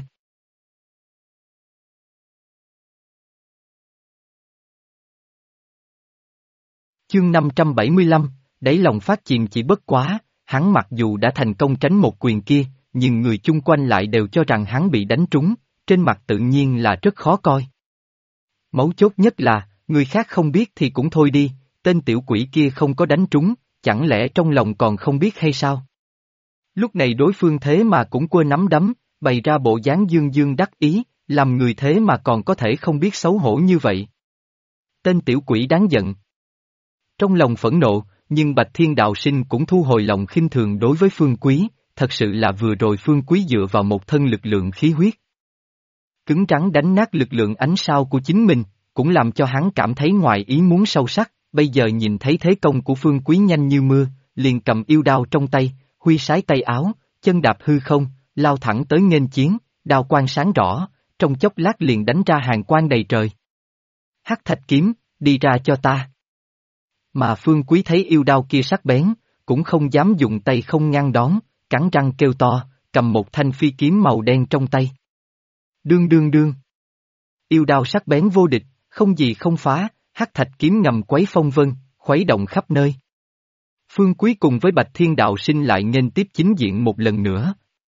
Chương 575, đáy lòng phát chìm chỉ bất quá, hắn mặc dù đã thành công tránh một quyền kia, nhưng người chung quanh lại đều cho rằng hắn bị đánh trúng, trên mặt tự nhiên là rất khó coi. Mấu chốt nhất là, người khác không biết thì cũng thôi đi, tên tiểu quỷ kia không có đánh trúng, chẳng lẽ trong lòng còn không biết hay sao? Lúc này đối phương thế mà cũng quơ nắm đấm, bày ra bộ dáng dương dương đắc ý, làm người thế mà còn có thể không biết xấu hổ như vậy. Tên tiểu quỷ đáng giận. Trong lòng phẫn nộ, nhưng Bạch Thiên Đạo Sinh cũng thu hồi lòng khinh thường đối với Phương Quý, thật sự là vừa rồi Phương Quý dựa vào một thân lực lượng khí huyết. Cứng rắn đánh nát lực lượng ánh sao của chính mình, cũng làm cho hắn cảm thấy ngoài ý muốn sâu sắc, bây giờ nhìn thấy thế công của Phương Quý nhanh như mưa, liền cầm yêu đao trong tay, huy sái tay áo, chân đạp hư không, lao thẳng tới nghênh chiến, đao quang sáng rõ, trong chốc lát liền đánh ra hàng quang đầy trời. Hắc thạch kiếm, đi ra cho ta. Mà Phương Quý thấy yêu đao kia sắc bén, cũng không dám dùng tay không ngăn đón, cắn răng kêu to, cầm một thanh phi kiếm màu đen trong tay. Đương đương đương. Yêu đao sắc bén vô địch, không gì không phá, hắc thạch kiếm ngầm quấy phong vân, khuấy động khắp nơi. Phương Quý cùng với Bạch Thiên Đạo Sinh lại nghênh tiếp chính diện một lần nữa.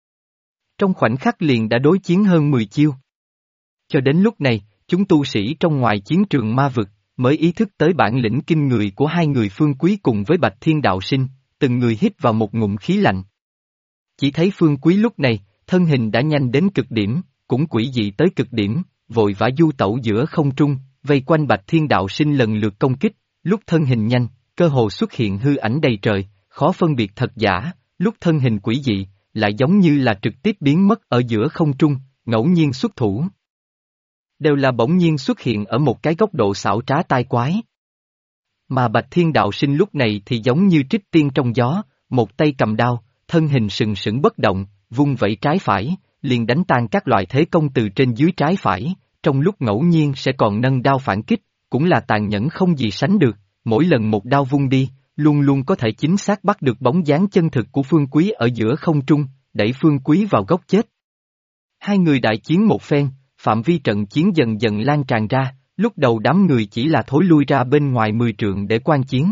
Trong khoảnh khắc liền đã đối chiến hơn 10 chiêu. Cho đến lúc này, chúng tu sĩ trong ngoài chiến trường ma vực, mới ý thức tới bản lĩnh kinh người của hai người Phương Quý cùng với Bạch Thiên Đạo Sinh, từng người hít vào một ngụm khí lạnh. Chỉ thấy Phương Quý lúc này, thân hình đã nhanh đến cực điểm, cũng quỷ dị tới cực điểm, vội vã du tẩu giữa không trung, vây quanh Bạch Thiên Đạo Sinh lần lượt công kích, lúc thân hình nhanh, cơ hồ xuất hiện hư ảnh đầy trời, khó phân biệt thật giả, lúc thân hình quỷ dị, lại giống như là trực tiếp biến mất ở giữa không trung, ngẫu nhiên xuất thủ. Đều là bỗng nhiên xuất hiện ở một cái góc độ xảo trá tai quái. Mà Bạch Thiên Đạo Sinh lúc này thì giống như trích tiên trong gió, một tay cầm đao, thân hình sừng sững bất động, vung vẩy trái phải, liền đánh tan các loại thế công từ trên dưới trái phải, trong lúc ngẫu nhiên sẽ còn nâng đao phản kích, cũng là tàn nhẫn không gì sánh được, mỗi lần một đao vung đi, luôn luôn có thể chính xác bắt được bóng dáng chân thực của Phương Quý ở giữa không trung, đẩy Phương Quý vào góc chết. Hai người đại chiến một phen, phạm vi trận chiến dần dần lan tràn ra, lúc đầu đám người chỉ là thối lui ra bên ngoài 10 trượng để quan chiến.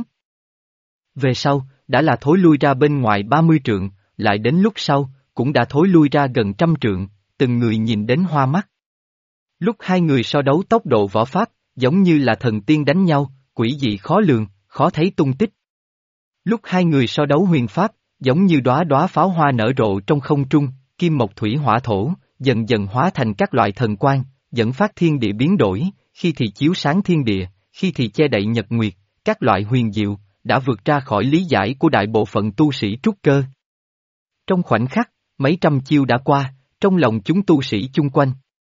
Về sau, đã là thối lui ra bên ngoài 30 trượng, lại đến lúc sau, cũng đã thối lui ra gần 100 trượng, từng người nhìn đến hoa mắt. Lúc hai người so đấu tốc độ võ pháp, giống như là thần tiên đánh nhau, quỷ dị khó lường, khó thấy tung tích. Lúc hai người so đấu huyền pháp, giống như đóa đóa pháo hoa nở rộ trong không trung, kim mộc thủy hỏa thổ, dần dần hóa thành các loại thần quang, dẫn phát thiên địa biến đổi, khi thì chiếu sáng thiên địa, khi thì che đậy nhật nguyệt, các loại huyền diệu, đã vượt ra khỏi lý giải của đại bộ phận tu sĩ trúc cơ. Trong khoảnh khắc, mấy trăm chiêu đã qua, trong lòng chúng tu sĩ chung quanh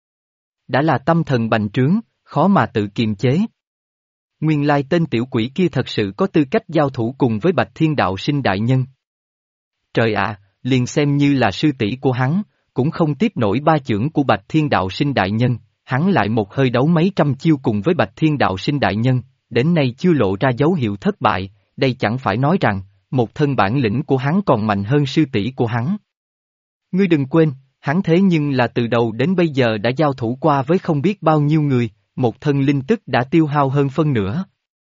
đã là tâm thần bành trướng, khó mà tự kiềm chế. Nguyên lai tên tiểu quỷ kia thật sự có tư cách giao thủ cùng với Bạch Thiên Đạo Sinh đại nhân. Trời ạ, liền xem như là sư tỷ của hắn, cũng không tiếp nổi ba chưởng của Bạch Thiên Đạo Sinh đại nhân, hắn lại một hơi đấu mấy trăm chiêu cùng với Bạch Thiên Đạo Sinh đại nhân, đến nay chưa lộ ra dấu hiệu thất bại, đây chẳng phải nói rằng, một thân bản lĩnh của hắn còn mạnh hơn sư tỷ của hắn. Ngươi đừng quên, hắn thế nhưng là từ đầu đến bây giờ đã giao thủ qua với không biết bao nhiêu người, một thân linh tức đã tiêu hao hơn phân nửa.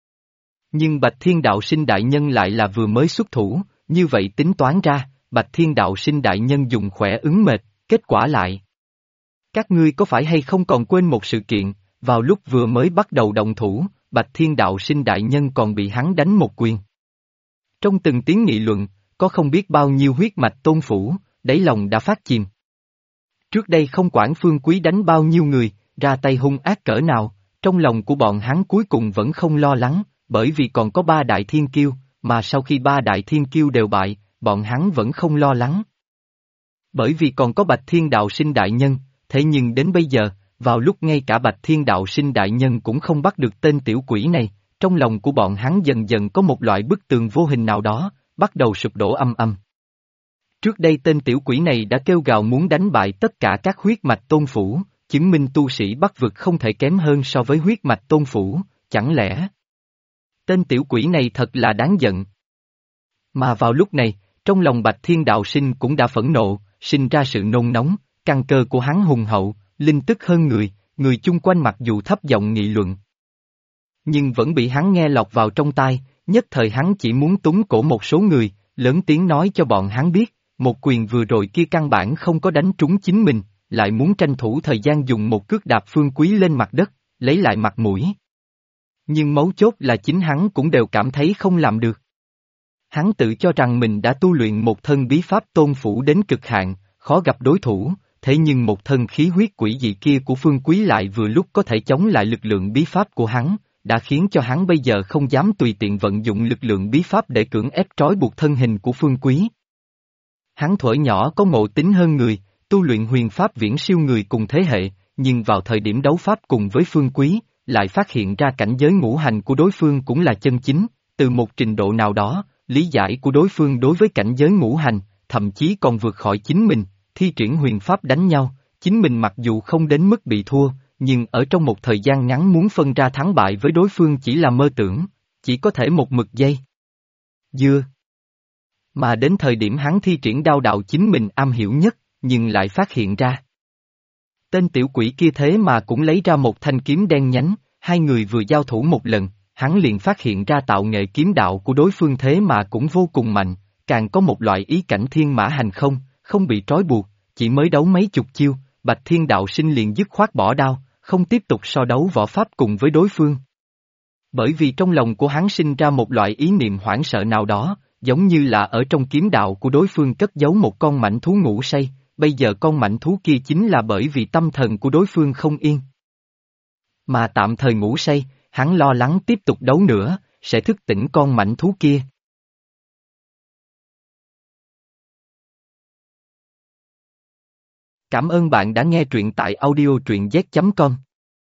Nhưng Bạch Thiên Đạo Sinh đại nhân lại là vừa mới xuất thủ, như vậy tính toán ra, Bạch Thiên Đạo Sinh đại nhân dùng khỏe ứng mệt, kết quả lại. Các ngươi có phải hay không còn quên một sự kiện, vào lúc vừa mới bắt đầu động thủ, Bạch Thiên Đạo Sinh đại nhân còn bị hắn đánh một quyền. Trong từng tiếng nghị luận, có không biết bao nhiêu huyết mạch tôn phủ, đáy lòng đã phát chìm. Trước đây không quản Phương Quý đánh bao nhiêu người, ra tay hung ác cỡ nào, trong lòng của bọn hắn cuối cùng vẫn không lo lắng, bởi vì còn có ba đại thiên kiêu, mà sau khi ba đại thiên kiêu đều bại, bọn hắn vẫn không lo lắng. Bởi vì còn có Bạch Thiên Đạo Sinh đại nhân, thế nhưng đến bây giờ, vào lúc ngay cả Bạch Thiên Đạo Sinh đại nhân cũng không bắt được tên tiểu quỷ này, trong lòng của bọn hắn dần dần có một loại bức tường vô hình nào đó, bắt đầu sụp đổ âm âm. Trước đây tên tiểu quỷ này đã kêu gào muốn đánh bại tất cả các huyết mạch tôn phủ, chứng minh tu sĩ Bắc vực không thể kém hơn so với huyết mạch tôn phủ, chẳng lẽ tên tiểu quỷ này thật là đáng giận. Mà vào lúc này, trong lòng Bạch Thiên Đạo Sinh cũng đã phẫn nộ, sinh ra sự nôn nóng, căn cơ của hắn hùng hậu, linh tức hơn người chung quanh mặc dù thấp giọng nghị luận. Nhưng vẫn bị hắn nghe lọt vào trong tai, nhất thời hắn chỉ muốn túng cổ một số người, lớn tiếng nói cho bọn hắn biết, một quyền vừa rồi kia căn bản không có đánh trúng chính mình, lại muốn tranh thủ thời gian dùng một cước đạp Phương Quý lên mặt đất, lấy lại mặt mũi. Nhưng mấu chốt là chính hắn cũng đều cảm thấy không làm được. Hắn tự cho rằng mình đã tu luyện một thân bí pháp tôn phủ đến cực hạn, khó gặp đối thủ, thế nhưng một thân khí huyết quỷ dị kia của Phương Quý lại vừa lúc có thể chống lại lực lượng bí pháp của hắn, đã khiến cho hắn bây giờ không dám tùy tiện vận dụng lực lượng bí pháp để cưỡng ép trói buộc thân hình của Phương Quý. Hắn thuở nhỏ có ngộ tính hơn người, tu luyện huyền pháp viễn siêu người cùng thế hệ, nhưng vào thời điểm đấu pháp cùng với Phương Quý, lại phát hiện ra cảnh giới ngũ hành của đối phương cũng là chân chính, từ một trình độ nào đó, lý giải của đối phương đối với cảnh giới ngũ hành, thậm chí còn vượt khỏi chính mình, thi triển huyền pháp đánh nhau, chính mình mặc dù không đến mức bị thua, nhưng ở trong một thời gian ngắn muốn phân ra thắng bại với đối phương chỉ là mơ tưởng, chỉ có thể một mực dây dưa. Mà đến thời điểm hắn thi triển đao đạo chính mình am hiểu nhất, nhưng lại phát hiện ra. Tên tiểu quỷ kia thế mà cũng lấy ra một thanh kiếm đen nhánh, hai người vừa giao thủ một lần, hắn liền phát hiện ra tạo nghệ kiếm đạo của đối phương thế mà cũng vô cùng mạnh, càng có một loại ý cảnh thiên mã hành không, không bị trói buộc, chỉ mới đấu mấy chục chiêu, Bạch Thiên Đạo Sinh liền dứt khoát bỏ đao, không tiếp tục so đấu võ pháp cùng với đối phương. Bởi vì trong lòng của hắn sinh ra một loại ý niệm hoảng sợ nào đó, giống như là ở trong kiếm đạo của đối phương cất giấu một con mãnh thú ngủ say, bây giờ con mãnh thú kia chính là bởi vì tâm thần của đối phương không yên. Mà tạm thời ngủ say, hắn lo lắng tiếp tục đấu nữa, sẽ thức tỉnh con mãnh thú kia. Cảm ơn bạn đã nghe truyện tại audio truyện z.com.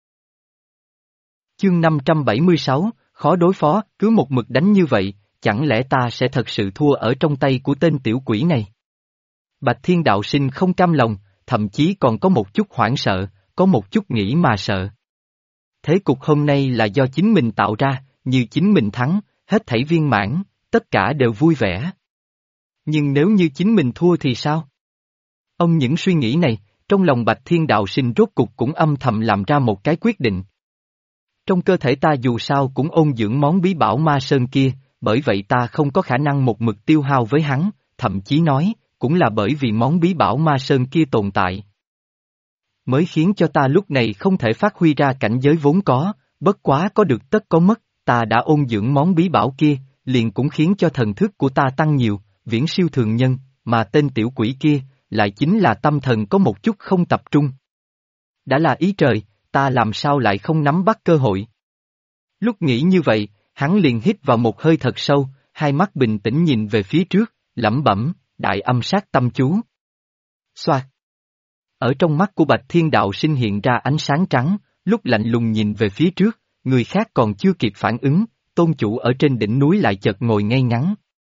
Chương 576, khó đối phó, cứ một mực đánh như vậy, chẳng lẽ ta sẽ thật sự thua ở trong tay của tên tiểu quỷ này? Bạch Thiên Đạo Sinh không cam lòng, thậm chí còn có một chút hoảng sợ, có một chút nghĩ mà sợ. Thế cục hôm nay là do chính mình tạo ra, như chính mình thắng, hết thảy viên mãn, tất cả đều vui vẻ. Nhưng nếu như chính mình thua thì sao? Ông những suy nghĩ này, trong lòng Bạch Thiên Đạo Sinh rốt cục cũng âm thầm làm ra một cái quyết định. Trong cơ thể ta dù sao cũng ôn dưỡng món bí bảo ma sơn kia, bởi vậy ta không có khả năng một mực tiêu hao với hắn, thậm chí nói, cũng là bởi vì món bí bảo ma sơn kia tồn tại. Mới khiến cho ta lúc này không thể phát huy ra cảnh giới vốn có, bất quá có được tất có mất, ta đã ôn dưỡng món bí bảo kia, liền cũng khiến cho thần thức của ta tăng nhiều, viễn siêu thường nhân, mà tên tiểu quỷ kia, lại chính là tâm thần có một chút không tập trung. Đã là ý trời, ta làm sao lại không nắm bắt cơ hội. Lúc nghĩ như vậy, hắn liền hít vào một hơi thật sâu, hai mắt bình tĩnh nhìn về phía trước, lẩm bẩm, đại âm sát tâm chú. Xoạt. Ở trong mắt của Bạch Thiên Đạo Sinh hiện ra ánh sáng trắng, lúc lạnh lùng nhìn về phía trước, người khác còn chưa kịp phản ứng, tôn chủ ở trên đỉnh núi lại chợt ngồi ngay ngắn.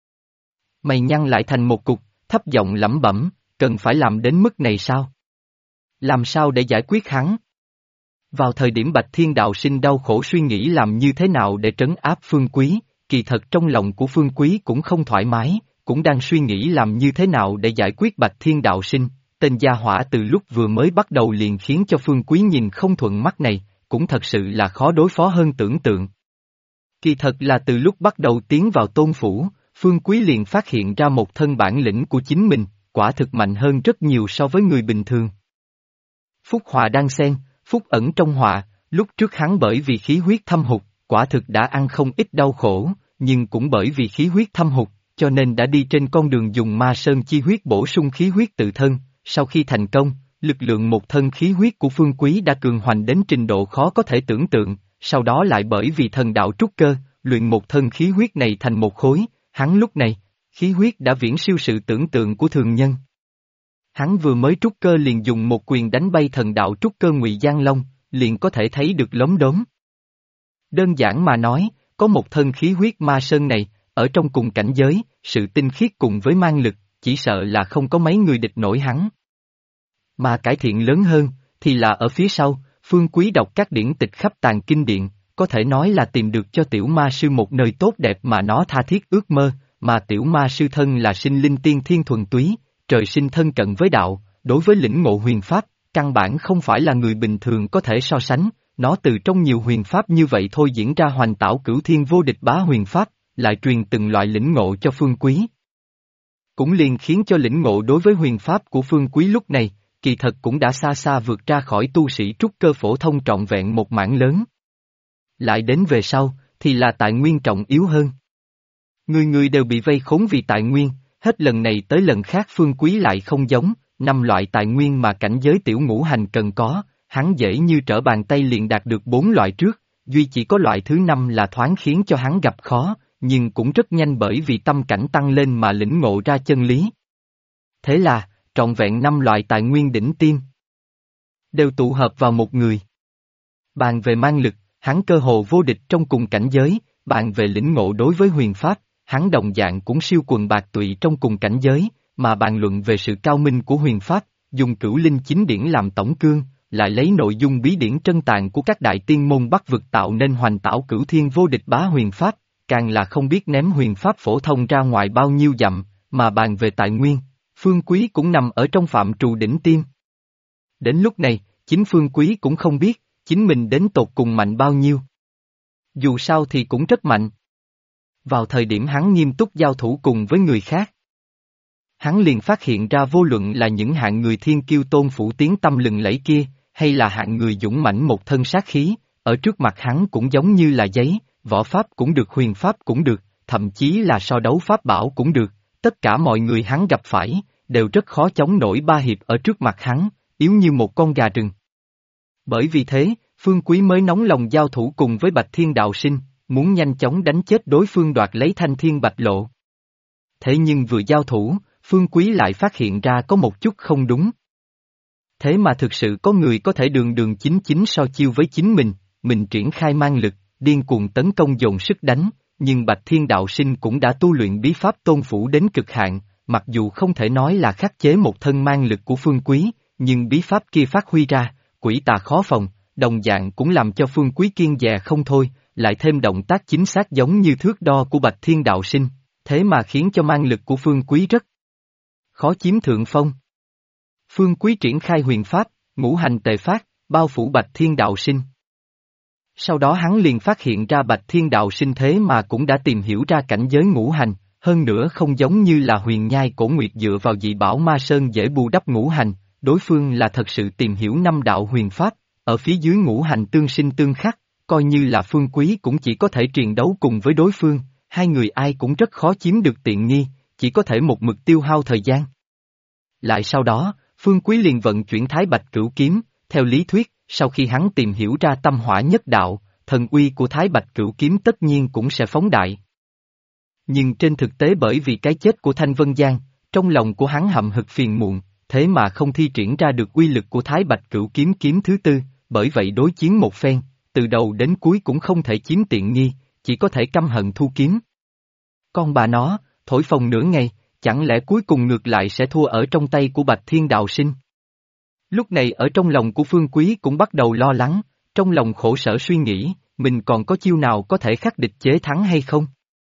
Mày nhăn lại thành một cục, thấp giọng lẩm bẩm, cần phải làm đến mức này sao? Làm sao để giải quyết hắn? Vào thời điểm Bạch Thiên Đạo Sinh đau khổ suy nghĩ làm như thế nào để trấn áp Phương Quý, kỳ thật trong lòng của Phương Quý cũng không thoải mái, cũng đang suy nghĩ làm như thế nào để giải quyết Bạch Thiên Đạo Sinh, tên gia hỏa từ lúc vừa mới bắt đầu liền khiến cho Phương Quý nhìn không thuận mắt này, cũng thật sự là khó đối phó hơn tưởng tượng. Kỳ thật là từ lúc bắt đầu tiến vào tôn phủ, Phương Quý liền phát hiện ra một thân bản lĩnh của chính mình, quả thực mạnh hơn rất nhiều so với người bình thường. Phúc họa đan xen, phúc ẩn trong họa, lúc trước hắn bởi vì khí huyết thâm hụt, quả thực đã ăn không ít đau khổ, nhưng cũng bởi vì khí huyết thâm hụt, cho nên đã đi trên con đường dùng ma sơn chi huyết bổ sung khí huyết tự thân, sau khi thành công, lực lượng một thân khí huyết của Phương Quý đã cường hoành đến trình độ khó có thể tưởng tượng, sau đó lại bởi vì thần đạo trúc cơ, luyện một thân khí huyết này thành một khối, hắn lúc này, khí huyết đã viễn siêu sự tưởng tượng của thường nhân. Hắn vừa mới trúc cơ liền dùng một quyền đánh bay thần đạo trúc cơ Ngụy Giang Long, liền có thể thấy được lốm đốm. Đơn giản mà nói, có một thân khí huyết ma sơn này, ở trong cùng cảnh giới, sự tinh khiết cùng với mang lực, chỉ sợ là không có mấy người địch nổi hắn. Mà cải thiện lớn hơn, thì là ở phía sau, Phương Quý đọc các điển tịch khắp tàng kinh điện, có thể nói là tìm được cho tiểu ma sư một nơi tốt đẹp mà nó tha thiết ước mơ, mà tiểu ma sư thân là sinh linh tiên thiên thuần túy, trời sinh thân cận với đạo, đối với lĩnh ngộ huyền pháp, căn bản không phải là người bình thường có thể so sánh, nó từ trong nhiều huyền pháp như vậy thôi diễn ra hoành tảo cửu thiên vô địch bá huyền pháp, lại truyền từng loại lĩnh ngộ cho Phương Quý. Cũng liền khiến cho lĩnh ngộ đối với huyền pháp của Phương Quý lúc này, kỳ thật cũng đã xa xa vượt ra khỏi tu sĩ trúc cơ phổ thông trọn vẹn một mảng lớn. Lại đến về sau, thì là tài nguyên trọng yếu hơn. Người người đều bị vây khốn vì tài nguyên, hết lần này tới lần khác Phương Quý lại không giống, 5 loại tài nguyên mà cảnh giới tiểu ngũ hành cần có, hắn dễ như trở bàn tay liền đạt được 4 loại trước, duy chỉ có loại thứ 5 là thoáng khiến cho hắn gặp khó, nhưng cũng rất nhanh bởi vì tâm cảnh tăng lên mà lĩnh ngộ ra chân lý. Thế là, trọn vẹn 5 loại tài nguyên đỉnh tiêm đều tụ hợp vào một người. Bàn về mang lực, hắn cơ hồ vô địch trong cùng cảnh giới, bàn về lĩnh ngộ đối với huyền pháp, hắn đồng dạng cũng siêu quần bạc tụy trong cùng cảnh giới, mà bàn luận về sự cao minh của huyền pháp, dùng cửu linh chính điển làm tổng cương, lại lấy nội dung bí điển trân tàng của các đại tiên môn Bắc vực tạo nên hoành tảo cửu thiên vô địch bá huyền pháp, càng là không biết ném huyền pháp phổ thông ra ngoài bao nhiêu dặm, mà bàn về tài nguyên, Phương Quý cũng nằm ở trong phạm trù đỉnh tiêm. Đến lúc này, chính Phương Quý cũng không biết, chính mình đến tột cùng mạnh bao nhiêu. Dù sao thì cũng rất mạnh. Vào thời điểm hắn nghiêm túc giao thủ cùng với người khác, hắn liền phát hiện ra vô luận là những hạng người thiên kiêu tôn phủ tiếng tâm lừng lẫy kia, hay là hạng người dũng mãnh một thân sát khí, ở trước mặt hắn cũng giống như là giấy, võ pháp cũng được huyền pháp cũng được, thậm chí là so đấu pháp bảo cũng được, tất cả mọi người hắn gặp phải, đều rất khó chống nổi ba hiệp ở trước mặt hắn, yếu như một con gà rừng. Bởi vì thế, Phương Quý mới nóng lòng giao thủ cùng với Bạch Thiên Đạo Sinh, muốn nhanh chóng đánh chết đối phương đoạt lấy Thanh Thiên Bạch Lộ. Thế nhưng vừa giao thủ, Phương Quý lại phát hiện ra có một chút không đúng. Thế mà thực sự có người có thể đường đường chính chính so chiêu với chính mình triển khai mang lực, điên cuồng tấn công dồn sức đánh, nhưng Bạch Thiên Đạo Sinh cũng đã tu luyện bí pháp tôn phủ đến cực hạn, mặc dù không thể nói là khắc chế một thân mang lực của Phương Quý, nhưng bí pháp kia phát huy ra, quỷ tà khó phòng, đồng dạng cũng làm cho Phương Quý kiêng dè không thôi, lại thêm động tác chính xác giống như thước đo của Bạch Thiên Đạo Sinh, thế mà khiến cho mang lực của Phương Quý rất khó chiếm thượng phong. Phương Quý triển khai huyền pháp, ngũ hành tề phát, bao phủ Bạch Thiên Đạo Sinh. Sau đó hắn liền phát hiện ra Bạch Thiên Đạo Sinh thế mà cũng đã tìm hiểu ra cảnh giới ngũ hành, hơn nữa không giống như là huyền nhai cổ nguyệt dựa vào dị bảo ma sơn dễ bù đắp ngũ hành, đối phương là thật sự tìm hiểu năm đạo huyền pháp, ở phía dưới ngũ hành tương sinh tương khắc, coi như là Phương Quý cũng chỉ có thể triền đấu cùng với đối phương, hai người ai cũng rất khó chiếm được tiện nghi, chỉ có thể một mực tiêu hao thời gian. Lại sau đó, Phương Quý liền vận chuyển Thái Bạch Cửu Kiếm, theo lý thuyết, sau khi hắn tìm hiểu ra tâm hỏa nhất đạo, thần uy của Thái Bạch Cửu Kiếm tất nhiên cũng sẽ phóng đại. Nhưng trên thực tế bởi vì cái chết của Thanh Vân Giang, trong lòng của hắn hậm hực phiền muộn, thế mà không thi triển ra được uy lực của Thái Bạch Cửu Kiếm kiếm thứ tư, bởi vậy đối chiến một phen, từ đầu đến cuối cũng không thể chiếm tiện nghi, chỉ có thể căm hận thu kiếm. Con bà nó, thổi phồng nửa ngày, chẳng lẽ cuối cùng ngược lại sẽ thua ở trong tay của Bạch Thiên Đạo Sinh? Lúc này ở trong lòng của Phương Quý cũng bắt đầu lo lắng, trong lòng khổ sở suy nghĩ, mình còn có chiêu nào có thể khắc địch chế thắng hay không?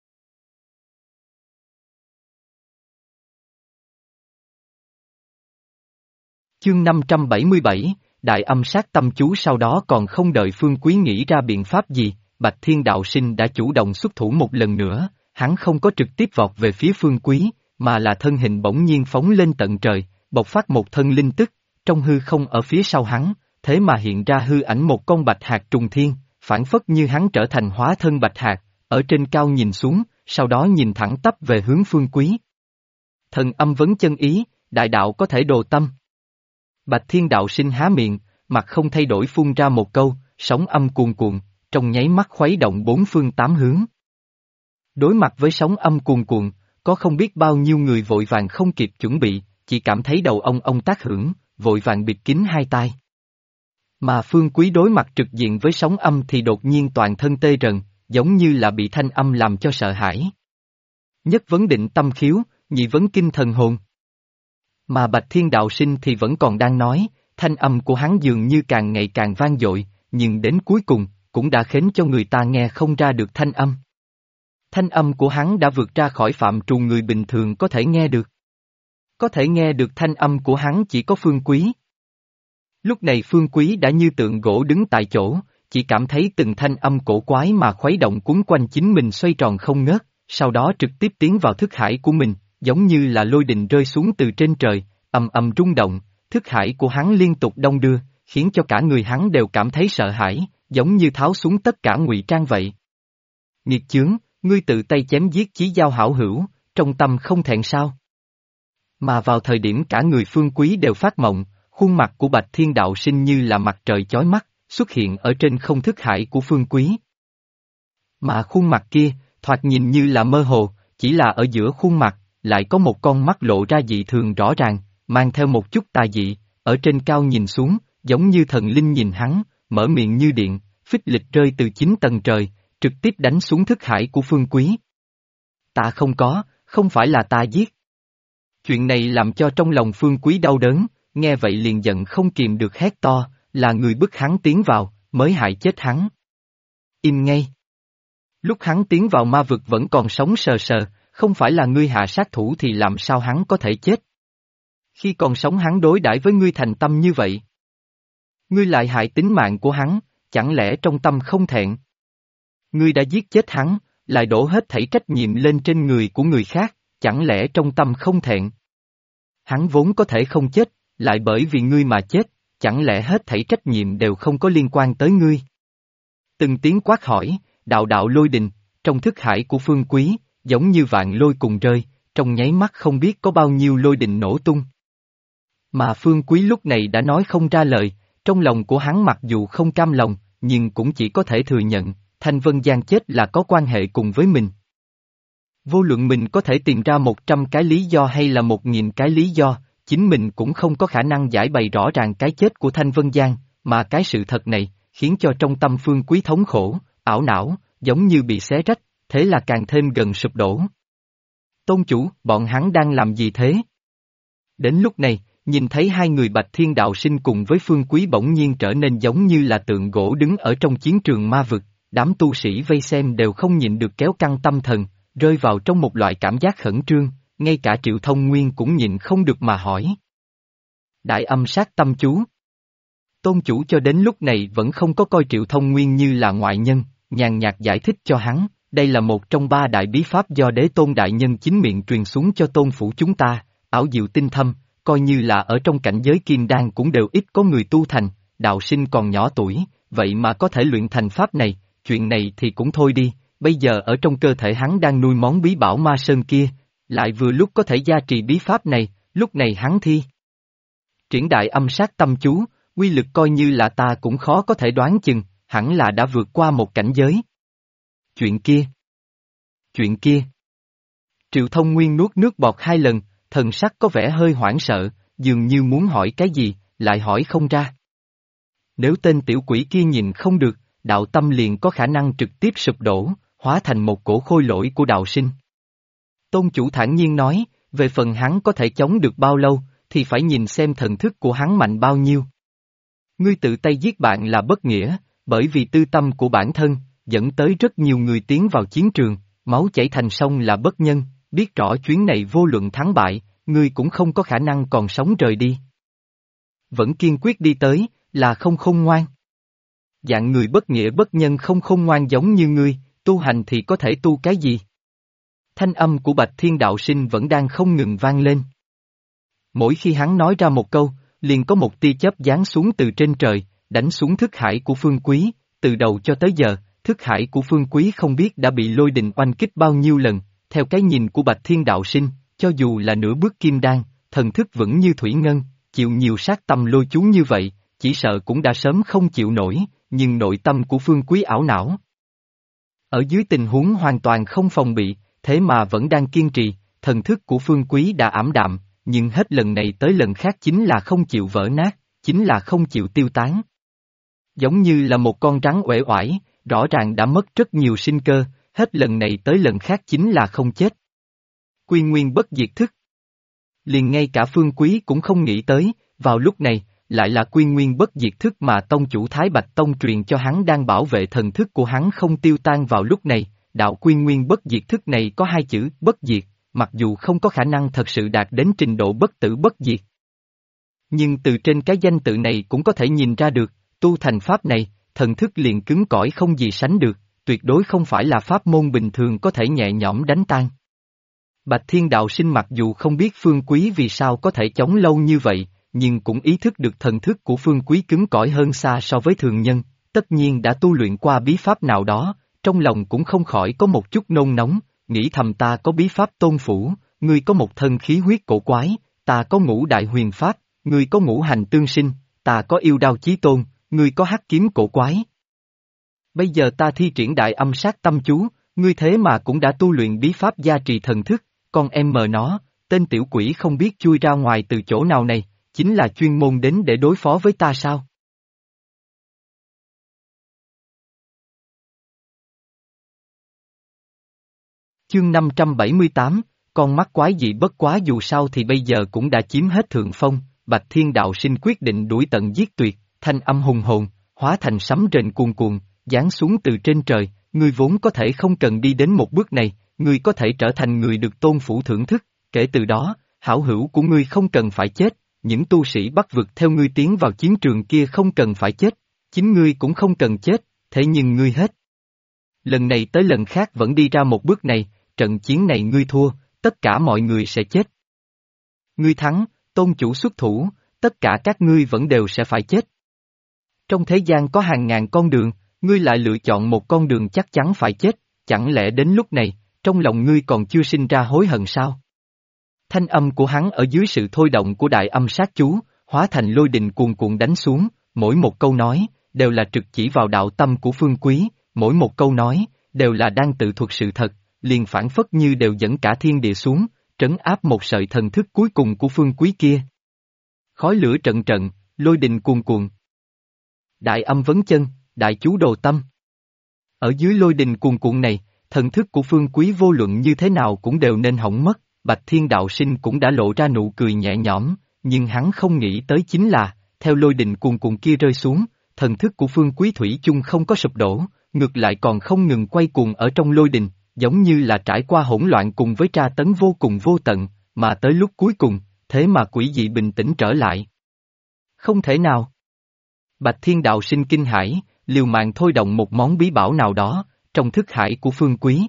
Chương 577, Đại Âm Sát Tâm Chú. Sau đó còn không đợi Phương Quý nghĩ ra biện pháp gì, Bạch Thiên Đạo Sinh đã chủ động xuất thủ một lần nữa, hắn không có trực tiếp vọt về phía Phương Quý, mà là thân hình bỗng nhiên phóng lên tận trời, bộc phát một thân linh tức, trong hư không ở phía sau hắn, thế mà hiện ra hư ảnh một con bạch hạc trùng thiên, phản phất như hắn trở thành hóa thân bạch hạc, ở trên cao nhìn xuống, sau đó nhìn thẳng tắp về hướng Phương Quý. Thần âm vấn chân ý, đại đạo có thể đồ tâm. Bạch Thiên Đạo Sinh há miệng, mặt không thay đổi phun ra một câu, sóng âm cuồn cuộn, trong nháy mắt khuấy động bốn phương tám hướng. Đối mặt với sóng âm cuồn cuộn, có không biết bao nhiêu người vội vàng không kịp chuẩn bị, chỉ cảm thấy đầu ông tác hưởng, vội vàng bịt kín hai tai. Mà Phương Quý đối mặt trực diện với sóng âm thì đột nhiên toàn thân tê rần, giống như là bị thanh âm làm cho sợ hãi. Nhất vấn định tâm khiếu, nhị vấn kinh thần hồn. Mà Bạch Thiên Đạo Sinh thì vẫn còn đang nói, thanh âm của hắn dường như càng ngày càng vang dội, nhưng đến cuối cùng, cũng đã khiến cho người ta nghe không ra được thanh âm. Thanh âm của hắn đã vượt ra khỏi phạm trù người bình thường có thể nghe được. Có thể nghe được thanh âm của hắn chỉ có Phương Quý. Lúc này Phương Quý đã như tượng gỗ đứng tại chỗ, chỉ cảm thấy từng thanh âm cổ quái mà khuấy động cuốn quanh chính mình xoay tròn không ngớt, sau đó trực tiếp tiến vào thức hải của mình, giống như là lôi đình rơi xuống từ trên trời, ầm ầm rung động, thức hải của hắn liên tục đong đưa, khiến cho cả người hắn đều cảm thấy sợ hãi, giống như tháo xuống tất cả ngụy trang vậy. Nghiệt chướng, ngươi tự tay chém giết Chí Giao hảo hữu, trong tâm không thẹn sao? Mà vào thời điểm cả người Phương Quý đều phát mộng, khuôn mặt của Bạch Thiên Đạo Sinh như là mặt trời chói mắt, xuất hiện ở trên không thức hải của Phương Quý. Mà khuôn mặt kia, thoạt nhìn như là mơ hồ, chỉ là ở giữa khuôn mặt, lại có một con mắt lộ ra dị thường rõ ràng, mang theo một chút tà dị, ở trên cao nhìn xuống, giống như thần linh nhìn hắn, mở miệng như điện, phích lịch rơi từ 9 tầng trời, trực tiếp đánh xuống thức hải của Phương Quý. Ta không có, không phải là ta giết. Chuyện này làm cho trong lòng Phương Quý đau đớn, nghe vậy liền giận không kìm được hét to, là người bức hắn tiến vào, mới hại chết hắn. Im ngay. Lúc hắn tiến vào ma vực vẫn còn sống sờ sờ, không phải là ngươi hạ sát thủ thì làm sao hắn có thể chết. Khi còn sống hắn đối đãi với ngươi thành tâm như vậy. Ngươi lại hại tính mạng của hắn, chẳng lẽ trong tâm không thẹn? Ngươi đã giết chết hắn, lại đổ hết thảy trách nhiệm lên trên người của người khác, chẳng lẽ trong tâm không thẹn? Hắn vốn có thể không chết, lại bởi vì ngươi mà chết, chẳng lẽ hết thảy trách nhiệm đều không có liên quan tới ngươi? Từng tiếng quát hỏi, đạo đạo lôi đình, trong thức hải của Phương Quý, giống như vạn lôi cùng rơi, trong nháy mắt không biết có bao nhiêu lôi đình nổ tung. Mà Phương Quý lúc này đã nói không ra lời, trong lòng của hắn mặc dù không cam lòng, nhưng cũng chỉ có thể thừa nhận, Thanh Vân Giang chết là có quan hệ cùng với mình. Vô luận mình có thể tìm ra 100 cái lý do hay là 1000 cái lý do, chính mình cũng không có khả năng giải bày rõ ràng cái chết của Thanh Vân Giang, mà cái sự thật này, khiến cho trong tâm Phương Quý thống khổ, ảo não, giống như bị xé rách, thế là càng thêm gần sụp đổ. Tôn chủ, bọn hắn đang làm gì thế? Đến lúc này, nhìn thấy hai người Bạch Thiên Đạo Sinh cùng với Phương Quý bỗng nhiên trở nên giống như là tượng gỗ đứng ở trong chiến trường ma vực, đám tu sĩ vây xem đều không nhịn được kéo căng tâm thần, rơi vào trong một loại cảm giác khẩn trương, ngay cả Triệu Thông Nguyên cũng nhịn không được mà hỏi. Đại âm sát tâm chú. Tôn chủ cho đến lúc này vẫn không có coi Triệu Thông Nguyên như là ngoại nhân, nhàn nhạt giải thích cho hắn, đây là một trong ba đại bí pháp do Đế Tôn Đại Nhân chính miệng truyền xuống cho tôn phủ chúng ta, ảo diệu tinh thâm, coi như là ở trong cảnh giới kim đan cũng đều ít có người tu thành, đạo sinh còn nhỏ tuổi, vậy mà có thể luyện thành pháp này, chuyện này thì cũng thôi đi, bây giờ ở trong cơ thể hắn đang nuôi món bí bảo ma sơn kia, lại vừa lúc có thể gia trì bí pháp này, lúc này hắn thi. Triển đại âm sát tâm chú, quy lực coi như là ta cũng khó có thể đoán chừng, hẳn là đã vượt qua một cảnh giới. Chuyện kia. Chuyện kia. Triệu Thông Nguyên nuốt nước bọt hai lần, thần sắc có vẻ hơi hoảng sợ, dường như muốn hỏi cái gì, lại hỏi không ra. Nếu tên tiểu quỷ kia nhìn không được, đạo tâm liền có khả năng trực tiếp sụp đổ, hóa thành một cổ khôi lỗi của đạo sinh. Tôn chủ thản nhiên nói, về phần hắn có thể chống được bao lâu, thì phải nhìn xem thần thức của hắn mạnh bao nhiêu. Ngươi tự tay giết bạn là bất nghĩa, bởi vì tư tâm của bản thân, dẫn tới rất nhiều người tiến vào chiến trường, máu chảy thành sông là bất nhân, biết rõ chuyến này vô luận thắng bại, ngươi cũng không có khả năng còn sống rời đi. Vẫn kiên quyết đi tới, là không khôn ngoan. Dạng người bất nghĩa bất nhân không khôn ngoan giống như ngươi, tu hành thì có thể tu cái gì? Thanh âm của Bạch Thiên đạo sinh vẫn đang không ngừng vang lên. Mỗi khi hắn nói ra một câu, liền có một tia chớp giáng xuống từ trên trời, đánh xuống thức hải của Phương Quý, từ đầu cho tới giờ, thức hải của Phương Quý không biết đã bị lôi đình oanh kích bao nhiêu lần, theo cái nhìn của Bạch Thiên đạo sinh, cho dù là nửa bước kim đan, thần thức vững như thủy ngân, chịu nhiều sát tâm lôi chú như vậy, chỉ sợ cũng đã sớm không chịu nổi, nhưng nội tâm của Phương Quý ảo não. Ở dưới tình huống hoàn toàn không phòng bị, thế mà vẫn đang kiên trì, thần thức của Phương Quý đã ảm đạm, nhưng hết lần này tới lần khác chính là không chịu vỡ nát, chính là không chịu tiêu tán. Giống như là một con rắn uể oải, rõ ràng đã mất rất nhiều sinh cơ, hết lần này tới lần khác chính là không chết. Quy nguyên bất diệt thức. Liền ngay cả Phương Quý cũng không nghĩ tới, vào lúc này, lại là quy nguyên bất diệt thức mà tông chủ Thái Bạch Tông truyền cho hắn đang bảo vệ thần thức của hắn không tiêu tan vào lúc này, đạo quy nguyên bất diệt thức này có hai chữ bất diệt, mặc dù không có khả năng thật sự đạt đến trình độ bất tử bất diệt. Nhưng từ trên cái danh tự này cũng có thể nhìn ra được, tu thành pháp này, thần thức liền cứng cỏi không gì sánh được, tuyệt đối không phải là pháp môn bình thường có thể nhẹ nhõm đánh tan. Bạch Thiên đạo sinh mặc dù không biết Phương Quý vì sao có thể chống lâu như vậy, nhưng cũng ý thức được thần thức của Phương Quý cứng cỏi hơn xa so với thường nhân, tất nhiên đã tu luyện qua bí pháp nào đó, trong lòng cũng không khỏi có một chút nôn nóng, nghĩ thầm ta có bí pháp tôn phủ, ngươi có một thân khí huyết cổ quái, ta có ngũ đại huyền pháp, ngươi có ngũ hành tương sinh, ta có yêu đao chí tôn, ngươi có hắc kiếm cổ quái. Bây giờ ta thi triển đại âm sát tâm chú, ngươi thế mà cũng đã tu luyện bí pháp gia trì thần thức, con em mờ nó, tên tiểu quỷ không biết chui ra ngoài từ chỗ nào này, chính là chuyên môn đến để đối phó với ta sao? Chương 578, con mắt quái dị bất quá dù sao thì bây giờ cũng đã chiếm hết thượng phong, Bạch Thiên đạo sinh quyết định đuổi tận giết tuyệt, thanh âm hùng hồn, hóa thành sấm rền cuồn cuộn, giáng xuống từ trên trời, ngươi vốn có thể không cần đi đến một bước này, ngươi có thể trở thành người được tôn phủ thưởng thức, kể từ đó, hảo hữu của ngươi không cần phải chết, những tu sĩ bắt vực theo ngươi tiến vào chiến trường kia không cần phải chết, chính ngươi cũng không cần chết, thế nhưng ngươi hết. Lần này tới lần khác vẫn đi ra một bước này, trận chiến này ngươi thua, tất cả mọi người sẽ chết. Ngươi thắng, tôn chủ xuất thủ, tất cả các ngươi vẫn đều sẽ phải chết. Trong thế gian có hàng ngàn con đường, ngươi lại lựa chọn một con đường chắc chắn phải chết, chẳng lẽ đến lúc này, trong lòng ngươi còn chưa sinh ra hối hận sao? Thanh âm của hắn ở dưới sự thôi động của đại âm sát chú, hóa thành lôi đình cuồn cuộn đánh xuống, mỗi một câu nói, đều là trực chỉ vào đạo tâm của Phương Quý, mỗi một câu nói, đều là đang tự thuật sự thật, liền phản phất như đều dẫn cả thiên địa xuống, trấn áp một sợi thần thức cuối cùng của Phương Quý kia. Khói lửa trận trận, lôi đình cuồn cuộn. Đại âm vấn chân, đại chú đồ tâm. Ở dưới lôi đình cuồn cuộn này, thần thức của Phương Quý vô luận như thế nào cũng đều nên hỏng mất, Bạch Thiên đạo sinh cũng đã lộ ra nụ cười nhẹ nhõm, nhưng hắn không nghĩ tới chính là, theo lôi đình cuồn cuộn kia rơi xuống, thần thức của Phương Quý thủy chung không có sụp đổ, ngược lại còn không ngừng quay cuồng ở trong lôi đình, giống như là trải qua hỗn loạn cùng với tra tấn vô cùng vô tận, mà tới lúc cuối cùng, thế mà quỷ dị bình tĩnh trở lại. Không thể nào. Bạch Thiên Đạo Sinh kinh hãi, liều mạng thôi động một món bí bảo nào đó, trong thức hải của Phương Quý.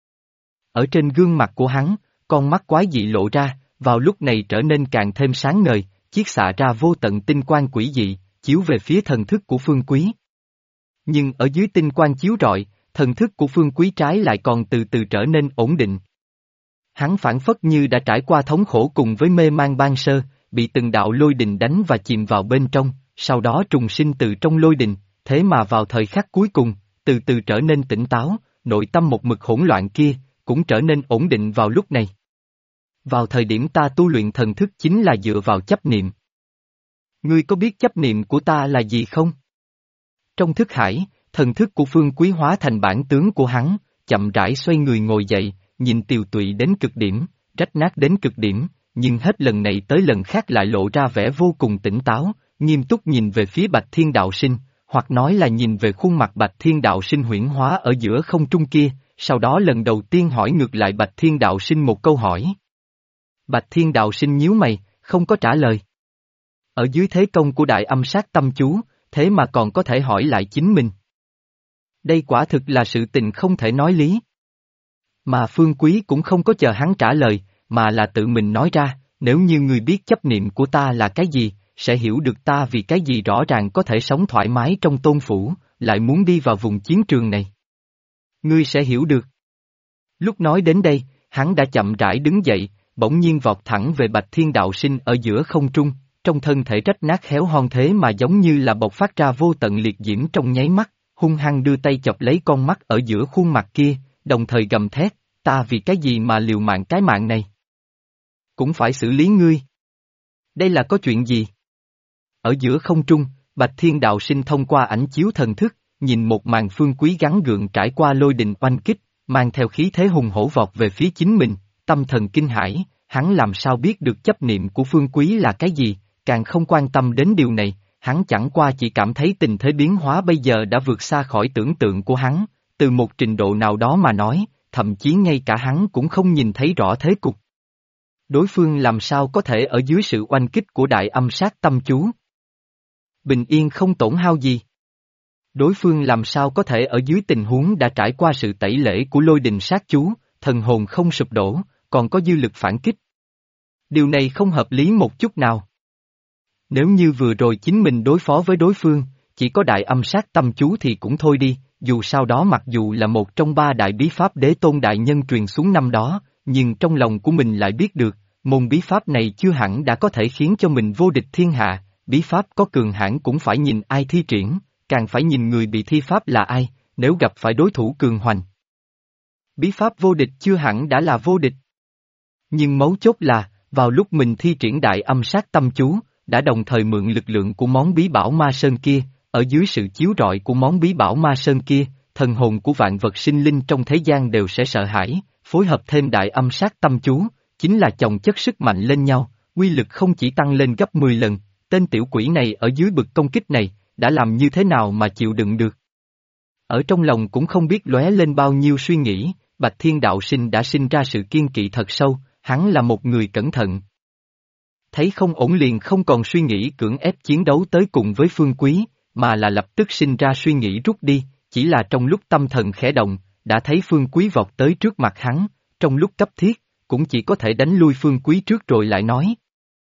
Ở trên gương mặt của hắn, con mắt quái dị lộ ra, vào lúc này trở nên càng thêm sáng ngời, chiết xạ ra vô tận tinh quang quỷ dị, chiếu về phía thần thức của Phương Quý. Nhưng ở dưới tinh quang chiếu rọi, thần thức của Phương Quý trái lại còn từ từ trở nên ổn định. Hắn phảng phất như đã trải qua thống khổ cùng với mê man ban sơ, bị từng đạo lôi đình đánh và chìm vào bên trong, sau đó trùng sinh từ trong lôi đình, thế mà vào thời khắc cuối cùng, từ từ trở nên tỉnh táo, nội tâm một mực hỗn loạn kia, cũng trở nên ổn định vào lúc này. Vào thời điểm ta tu luyện thần thức chính là dựa vào chấp niệm. Ngươi có biết chấp niệm của ta là gì không? Trong thức hải, thần thức của Phương Quý hóa thành bản tướng của hắn, chậm rãi xoay người ngồi dậy, nhìn tiều tụy đến cực điểm, rách nát đến cực điểm, nhưng hết lần này tới lần khác lại lộ ra vẻ vô cùng tỉnh táo, nghiêm túc nhìn về phía Bạch Thiên Đạo Sinh, hoặc nói là nhìn về khuôn mặt Bạch Thiên Đạo Sinh huyễn hóa ở giữa không trung kia, sau đó lần đầu tiên hỏi ngược lại Bạch Thiên Đạo Sinh một câu hỏi. Bạch Thiên Đạo Sinh nhíu mày, không có trả lời. Ở dưới thế công của Đại Âm Sát Tâm Chú, thế mà còn có thể hỏi lại chính mình. Đây quả thực là sự tình không thể nói lý. Mà Phương Quý cũng không có chờ hắn trả lời, mà là tự mình nói ra, nếu như ngươi biết chấp niệm của ta là cái gì, sẽ hiểu được ta vì cái gì rõ ràng có thể sống thoải mái trong tôn phủ, lại muốn đi vào vùng chiến trường này. Ngươi sẽ hiểu được. Lúc nói đến đây, hắn đã chậm rãi đứng dậy, bỗng nhiên vọt thẳng về Bạch Thiên Đạo Sinh ở giữa không trung, trong thân thể rách nát khéo hon thế mà giống như là bộc phát ra vô tận liệt diễm trong nháy mắt, hung hăng đưa tay chọc lấy con mắt ở giữa khuôn mặt kia, đồng thời gầm thét, ta vì cái gì mà liều mạng cái mạng này? Cũng phải xử lý ngươi. Đây là có chuyện gì? Ở giữa không trung, Bạch Thiên Đạo Sinh thông qua ảnh chiếu thần thức, nhìn một màn Phương Quý gắng gượng trải qua lôi đình oanh kích, mang theo khí thế hùng hổ vọt về phía chính mình, tâm thần kinh hãi, hắn làm sao biết được chấp niệm của Phương Quý là cái gì, càng không quan tâm đến điều này, hắn chẳng qua chỉ cảm thấy tình thế biến hóa bây giờ đã vượt xa khỏi tưởng tượng của hắn, từ một trình độ nào đó mà nói, thậm chí ngay cả hắn cũng không nhìn thấy rõ thế cục. Đối phương làm sao có thể ở dưới sự oanh kích của Đại Âm Sát Tâm Chú? Bình yên không tổn hao gì. Đối phương làm sao có thể ở dưới tình huống đã trải qua sự tẩy lễ của lôi đình sát chú, thần hồn không sụp đổ, còn có dư lực phản kích. Điều này không hợp lý một chút nào. Nếu như vừa rồi chính mình đối phó với đối phương, chỉ có Đại Âm Sát Tâm Chú thì cũng thôi đi, dù sao đó mặc dù là một trong ba đại bí pháp Đế Tôn Đại Nhân truyền xuống năm đó, nhưng trong lòng của mình lại biết được, môn bí pháp này chưa hẳn đã có thể khiến cho mình vô địch thiên hạ, bí pháp có cường hãn cũng phải nhìn ai thi triển, càng phải nhìn người bị thi pháp là ai, nếu gặp phải đối thủ cường hoành. Bí pháp vô địch chưa hẳn đã là vô địch. Nhưng mấu chốt là, vào lúc mình thi triển Đại Âm Sát Tâm Chú, đã đồng thời mượn lực lượng của món bí bảo Ma Sơn kia, ở dưới sự chiếu rọi của món bí bảo Ma Sơn kia, thần hồn của vạn vật sinh linh trong thế gian đều sẽ sợ hãi, phối hợp thêm Đại Âm Sát Tâm Chú, chính là chồng chất sức mạnh lên nhau, uy lực không chỉ tăng lên gấp 10 lần, tên tiểu quỷ này ở dưới bực công kích này, đã làm như thế nào mà chịu đựng được. Ở trong lòng cũng không biết lóe lên bao nhiêu suy nghĩ, Bạch Thiên Đạo Sinh đã sinh ra sự kiên kỵ thật sâu, hắn là một người cẩn thận. Thấy không ổn liền không còn suy nghĩ cưỡng ép chiến đấu tới cùng với Phương Quý, mà là lập tức sinh ra suy nghĩ rút đi, chỉ là trong lúc tâm thần khẽ động, đã thấy Phương Quý vọt tới trước mặt hắn, trong lúc cấp thiết, cũng chỉ có thể đánh lui Phương Quý trước rồi lại nói.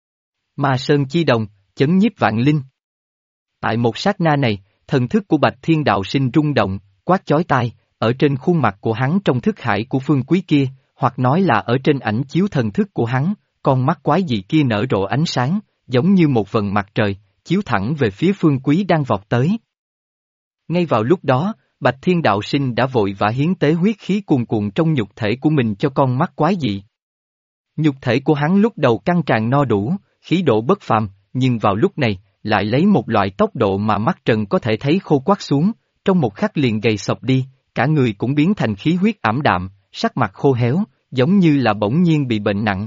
Ma Sơn Chi Đồng, chấn nhiếp vạn linh. Tại một sát na này, thần thức của Bạch Thiên Đạo Sinh rung động, quát chói tai, ở trên khuôn mặt của hắn trong thức hải của Phương Quý kia, hoặc nói là ở trên ảnh chiếu thần thức của hắn, con mắt quái dị kia nở rộ ánh sáng, giống như một vầng mặt trời, chiếu thẳng về phía Phương Quý đang vọt tới. Ngay vào lúc đó, Bạch Thiên Đạo Sinh đã vội vã hiến tế huyết khí cuồn cuộn trong nhục thể của mình cho con mắt quái dị. Nhục thể của hắn lúc đầu căng tràn no đủ, khí độ bất phàm, nhưng vào lúc này, lại lấy một loại tốc độ mà mắt trần có thể thấy khô quắt xuống, trong một khắc liền gầy sọc đi, cả người cũng biến thành khí huyết ảm đạm, sắc mặt khô héo, giống như là bỗng nhiên bị bệnh nặng.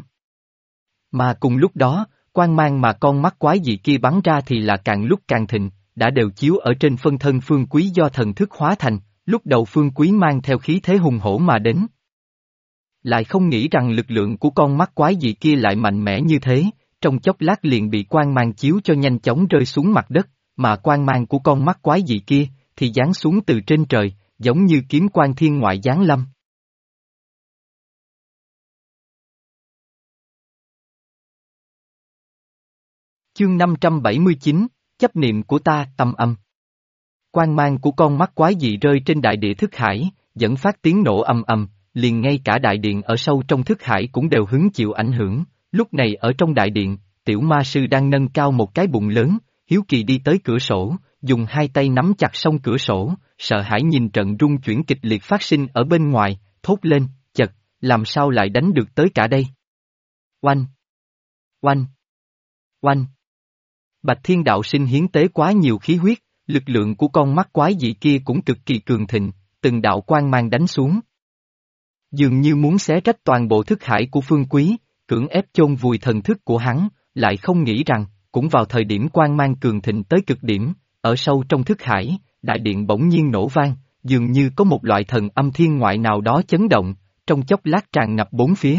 Mà cùng lúc đó, quang mang mà con mắt quái dị kia bắn ra thì là càng lúc càng thịnh, đã đều chiếu ở trên phân thân Phương Quý do thần thức hóa thành, lúc đầu Phương Quý mang theo khí thế hùng hổ mà đến. Lại không nghĩ rằng lực lượng của con mắt quái dị kia lại mạnh mẽ như thế, trong chốc lát liền bị quang mang chiếu cho nhanh chóng rơi xuống mặt đất, mà quang mang của con mắt quái dị kia, thì giáng xuống từ trên trời, giống như kiếm quan thiên ngoại giáng lâm. Chương 579, chấp niệm của ta, âm âm. Quang mang của con mắt quái dị rơi trên đại địa thức hải, dẫn phát tiếng nổ ầm ầm, liền ngay cả đại điện ở sâu trong thức hải cũng đều hứng chịu ảnh hưởng. Lúc này ở trong đại điện, tiểu ma sư đang nâng cao một cái bụng lớn, hiếu kỳ đi tới cửa sổ, dùng hai tay nắm chặt song cửa sổ, sợ hãi nhìn trận rung chuyển kịch liệt phát sinh ở bên ngoài, thốt lên, chật, làm sao lại đánh được tới cả đây? Oanh! Oanh! Oanh! Bạch Thiên Đạo Sinh hiến tế quá nhiều khí huyết, lực lượng của con mắt quái dị kia cũng cực kỳ cường thịnh, từng đạo quang mang đánh xuống. Dường như muốn xé rách toàn bộ thức hải của Phương Quý, cưỡng ép chôn vùi thần thức của hắn, lại không nghĩ rằng, cũng vào thời điểm quang mang cường thịnh tới cực điểm, ở sâu trong thức hải, đại điện bỗng nhiên nổ vang, dường như có một loại thần âm thiên ngoại nào đó chấn động, trong chốc lát tràn ngập bốn phía.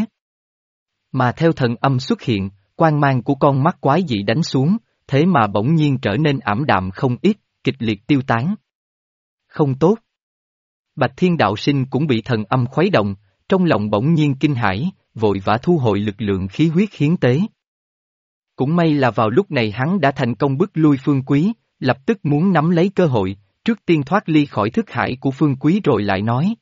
Mà theo thần âm xuất hiện, quang mang của con mắt quái dị đánh xuống, thế mà bỗng nhiên trở nên ảm đạm không ít, kịch liệt tiêu tán. Không tốt. Bạch Thiên Đạo Sinh cũng bị thần âm khuấy động, trong lòng bỗng nhiên kinh hãi, vội vã thu hồi lực lượng khí huyết hiến tế. Cũng may là vào lúc này hắn đã thành công bức lui Phương Quý, lập tức muốn nắm lấy cơ hội, trước tiên thoát ly khỏi thức hải của Phương Quý rồi lại nói.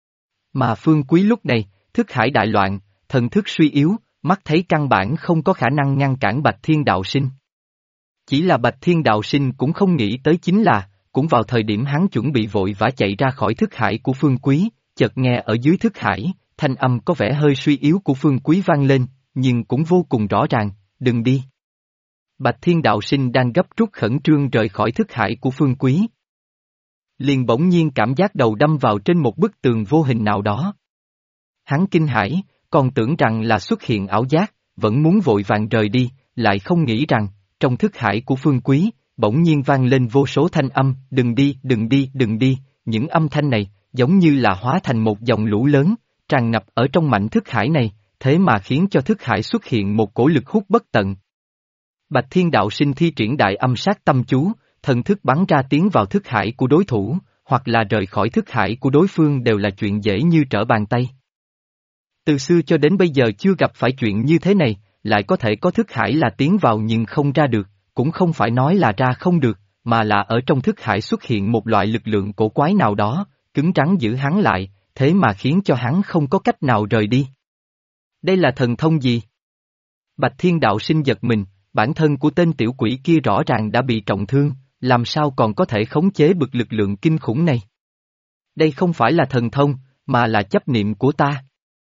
Mà Phương Quý lúc này, thức hải đại loạn, thần thức suy yếu, mắt thấy căn bản không có khả năng ngăn cản Bạch Thiên Đạo Sinh. Chỉ là Bạch Thiên Đạo Sinh cũng không nghĩ tới chính là, cũng vào thời điểm hắn chuẩn bị vội vã chạy ra khỏi thức hải của Phương Quý, chợt nghe ở dưới thức hải, thanh âm có vẻ hơi suy yếu của Phương Quý vang lên, nhưng cũng vô cùng rõ ràng, đừng đi. Bạch Thiên Đạo Sinh đang gấp rút khẩn trương rời khỏi thức hải của Phương Quý. Liền bỗng nhiên cảm giác đầu đâm vào trên một bức tường vô hình nào đó. Hắn kinh hãi, còn tưởng rằng là xuất hiện ảo giác, vẫn muốn vội vàng rời đi, lại không nghĩ rằng, trong thức hải của Phương Quý, bỗng nhiên vang lên vô số thanh âm, đừng đi, đừng đi, đừng đi, những âm thanh này, giống như là hóa thành một dòng lũ lớn, tràn ngập ở trong mảnh thức hải này, thế mà khiến cho thức hải xuất hiện một cổ lực hút bất tận. Bạch Thiên Đạo Sinh thi triển đại âm sát tâm chú, thần thức bắn ra tiến vào thức hải của đối thủ, hoặc là rời khỏi thức hải của đối phương đều là chuyện dễ như trở bàn tay. Từ xưa cho đến bây giờ chưa gặp phải chuyện như thế này, lại có thể có thức hải là tiến vào nhưng không ra được, cũng không phải nói là ra không được, mà là ở trong thức hải xuất hiện một loại lực lượng cổ quái nào đó, cứng rắn giữ hắn lại, thế mà khiến cho hắn không có cách nào rời đi. Đây là thần thông gì? Bạch Thiên Đạo Sinh giật mình, bản thân của tên tiểu quỷ kia rõ ràng đã bị trọng thương, làm sao còn có thể khống chế bực lực lượng kinh khủng này? Đây không phải là thần thông, mà là chấp niệm của ta.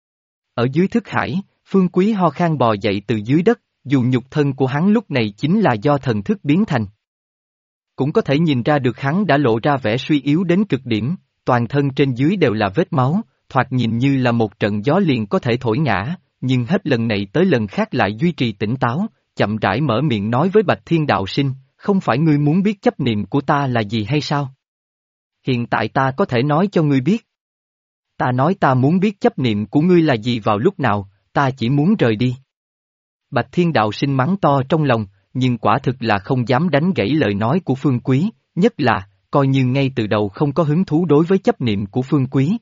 Ở dưới thức hải, Phương Quý ho khan bò dậy từ dưới đất, dù nhục thân của hắn lúc này chính là do thần thức biến thành. Cũng có thể nhìn ra được hắn đã lộ ra vẻ suy yếu đến cực điểm, toàn thân trên dưới đều là vết máu, thoạt nhìn như là một trận gió liền có thể thổi ngã, nhưng hết lần này tới lần khác lại duy trì tỉnh táo, chậm rãi mở miệng nói với Bạch Thiên Đạo Sinh, không phải ngươi muốn biết chấp niệm của ta là gì hay sao? Hiện tại ta có thể nói cho ngươi biết. Ta nói ta muốn biết chấp niệm của ngươi là gì vào lúc nào, ta chỉ muốn rời đi. Bạch Thiên Đạo Sinh mắng to trong lòng, nhưng quả thực là không dám đánh gãy lời nói của Phương Quý, nhất là, coi như ngay từ đầu không có hứng thú đối với chấp niệm của Phương Quý.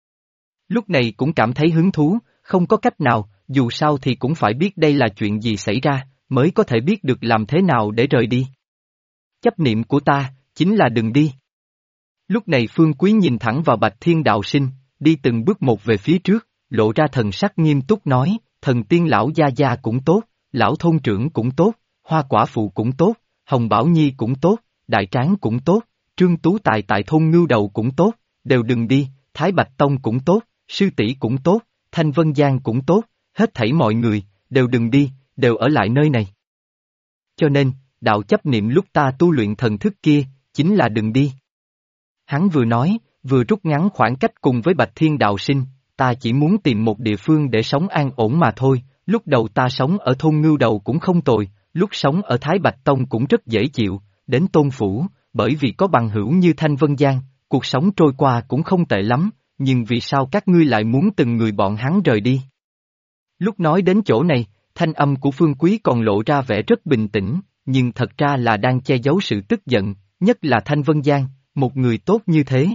Lúc này cũng cảm thấy hứng thú, không có cách nào, dù sao thì cũng phải biết đây là chuyện gì xảy ra, mới có thể biết được làm thế nào để rời đi. Chấp niệm của ta, chính là đừng đi. Lúc này Phương Quý nhìn thẳng vào Bạch Thiên Đạo Sinh, đi từng bước một về phía trước, lộ ra thần sắc nghiêm túc nói, thần tiên lão gia gia cũng tốt, lão thôn trưởng cũng tốt, hoa quả phụ cũng tốt, Hồng Bảo Nhi cũng tốt, đại tráng cũng tốt, Trương Tú Tài tại thôn Ngưu Đầu cũng tốt, đều đừng đi, Thái Bạch Tông cũng tốt, Sư tỷ cũng tốt, Thanh Vân Giang cũng tốt, hết thảy mọi người, đều đừng đi, đều ở lại nơi này. Cho nên, đạo chấp niệm lúc ta tu luyện thần thức kia, chính là đừng đi. Hắn vừa nói, vừa rút ngắn khoảng cách cùng với Bạch Thiên Đạo Sinh, ta chỉ muốn tìm một địa phương để sống an ổn mà thôi, lúc đầu ta sống ở thôn Ngưu Đầu cũng không tồi, lúc sống ở Thái Bạch Tông cũng rất dễ chịu, đến Tôn Phủ, bởi vì có bằng hữu như Thanh Vân Giang, cuộc sống trôi qua cũng không tệ lắm, nhưng vì sao các ngươi lại muốn từng người bọn hắn rời đi? Lúc nói đến chỗ này, thanh âm của Phương Quý còn lộ ra vẻ rất bình tĩnh, nhưng thật ra là đang che giấu sự tức giận, nhất là Thanh Vân Giang, một người tốt như thế.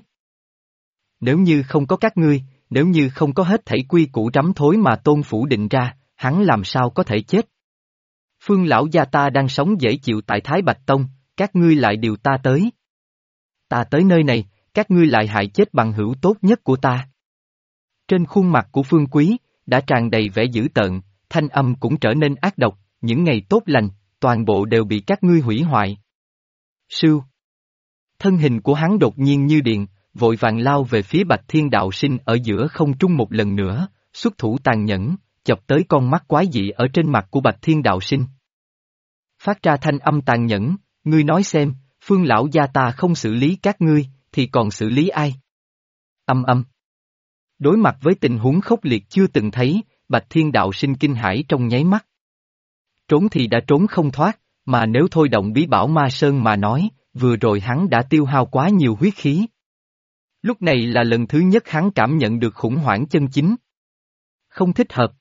Nếu như không có các ngươi, nếu như không có hết thảy quy củ rắm thối mà Tôn Phủ định ra, hắn làm sao có thể chết. Phương lão gia ta đang sống dễ chịu tại Thái Bạch Tông, các ngươi lại điều ta tới. Ta tới nơi này, các ngươi lại hại chết bằng hữu tốt nhất của ta. Trên khuôn mặt của Phương Quý, đã tràn đầy vẻ dữ tợn, thanh âm cũng trở nên ác độc, những ngày tốt lành, toàn bộ đều bị các ngươi hủy hoại. Sưu. Thân hình của hắn đột nhiên như điện, vội vàng lao về phía Bạch Thiên Đạo Sinh ở giữa không trung một lần nữa, xuất thủ tàn nhẫn, chọc tới con mắt quái dị ở trên mặt của Bạch Thiên Đạo Sinh. Phát ra thanh âm tàn nhẫn, ngươi nói xem, Phương lão gia ta không xử lý các ngươi, thì còn xử lý ai? Âm âm. Đối mặt với tình huống khốc liệt chưa từng thấy, Bạch Thiên Đạo Sinh kinh hãi trong nháy mắt. Trốn thì đã trốn không thoát, mà nếu thôi động bí bảo Ma Sơn mà nói, vừa rồi hắn đã tiêu hao quá nhiều huyết khí. Lúc này là lần thứ nhất hắn cảm nhận được khủng hoảng chân chính. Không thích hợp.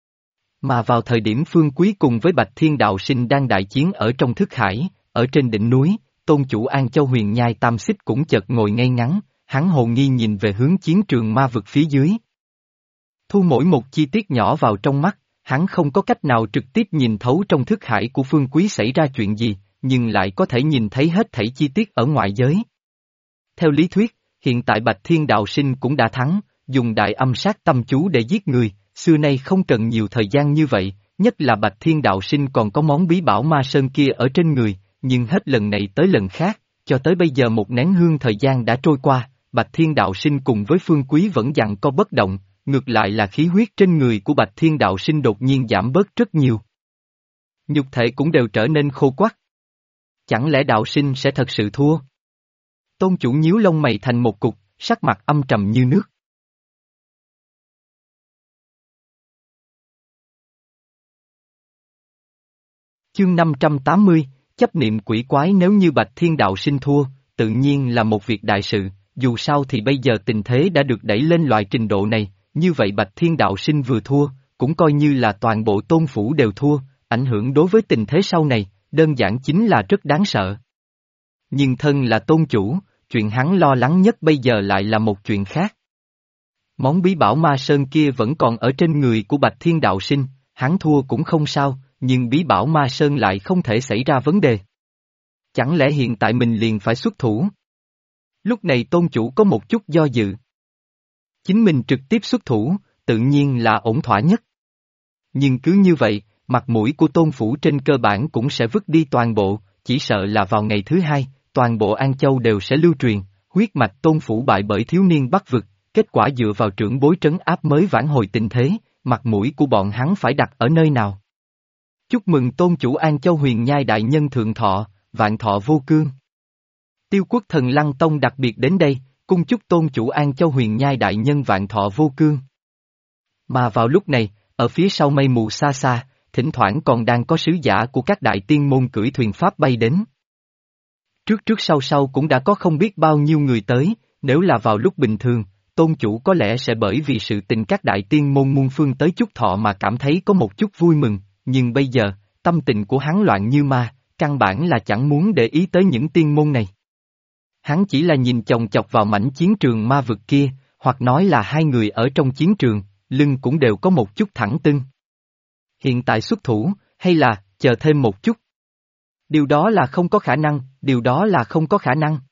Mà vào thời điểm Phương Quý cùng với Bạch Thiên Đạo Sinh đang đại chiến ở trong thức hải, ở trên đỉnh núi, tôn chủ An Châu Huyền Nhai Tam Xích cũng chợt ngồi ngay ngắn, hắn hồ nghi nhìn về hướng chiến trường ma vực phía dưới. Thu mỗi một chi tiết nhỏ vào trong mắt, hắn không có cách nào trực tiếp nhìn thấu trong thức hải của Phương Quý xảy ra chuyện gì, nhưng lại có thể nhìn thấy hết thảy chi tiết ở ngoại giới. Theo lý thuyết, hiện tại Bạch Thiên Đạo Sinh cũng đã thắng, dùng đại âm sát tâm chú để giết người, xưa nay không cần nhiều thời gian như vậy, nhất là Bạch Thiên Đạo Sinh còn có món bí bảo Ma Sơn kia ở trên người, nhưng hết lần này tới lần khác, cho tới bây giờ một nén hương thời gian đã trôi qua, Bạch Thiên Đạo Sinh cùng với Phương Quý vẫn giằng co bất động, ngược lại là khí huyết trên người của Bạch Thiên Đạo Sinh đột nhiên giảm bớt rất nhiều. Nhục thể cũng đều trở nên khô quắt. Chẳng lẽ Đạo Sinh sẽ thật sự thua? Tôn chủ nhíu lông mày thành một cục, sắc mặt âm trầm như nước. Chương 580, chấp niệm quỷ quái. Nếu như Bạch Thiên Đạo Sinh thua, tự nhiên là một việc đại sự, dù sao thì bây giờ tình thế đã được đẩy lên loại trình độ này, như vậy Bạch Thiên Đạo Sinh vừa thua, cũng coi như là toàn bộ tôn phủ đều thua, ảnh hưởng đối với tình thế sau này, đơn giản chính là rất đáng sợ. Nhưng thân là tôn chủ, chuyện hắn lo lắng nhất bây giờ lại là một chuyện khác. Món bí bảo Ma Sơn kia vẫn còn ở trên người của Bạch Thiên Đạo Sinh, hắn thua cũng không sao, nhưng bí bảo Ma Sơn lại không thể xảy ra vấn đề. Chẳng lẽ hiện tại mình liền phải xuất thủ? Lúc này tôn chủ có một chút do dự. Chính mình trực tiếp xuất thủ, tự nhiên là ổn thỏa nhất. Nhưng cứ như vậy, mặt mũi của tôn phủ trên cơ bản cũng sẽ vứt đi toàn bộ, chỉ sợ là vào ngày thứ hai, toàn bộ An Châu đều sẽ lưu truyền, huyết mạch tôn phủ bại bởi thiếu niên Bắc vực, kết quả dựa vào trưởng bối trấn áp mới vãn hồi tình thế, mặt mũi của bọn hắn phải đặt ở nơi nào? Chúc mừng tôn chủ An Châu Huyền Nhai đại nhân thượng thọ, vạn thọ vô cương. Tiêu Quốc Thần Lăng Tông đặc biệt đến đây, cung chúc tôn chủ An Châu Huyền Nhai đại nhân vạn thọ vô cương. Mà vào lúc này, ở phía sau mây mù xa xa, thỉnh thoảng còn đang có sứ giả của các đại tiên môn cưỡi thuyền pháp bay đến. Trước trước sau sau cũng đã có không biết bao nhiêu người tới, nếu là vào lúc bình thường, tôn chủ có lẽ sẽ bởi vì sự tình các đại tiên môn muôn phương tới chúc thọ mà cảm thấy có một chút vui mừng, nhưng bây giờ, tâm tình của hắn loạn như ma, căn bản là chẳng muốn để ý tới những tiên môn này. Hắn chỉ là nhìn chòng chọc vào mảnh chiến trường ma vực kia, hoặc nói là hai người ở trong chiến trường, lưng cũng đều có một chút thẳng tưng. Hiện tại xuất thủ, hay là, chờ thêm một chút? Điều đó là không có khả năng, điều đó là không có khả năng.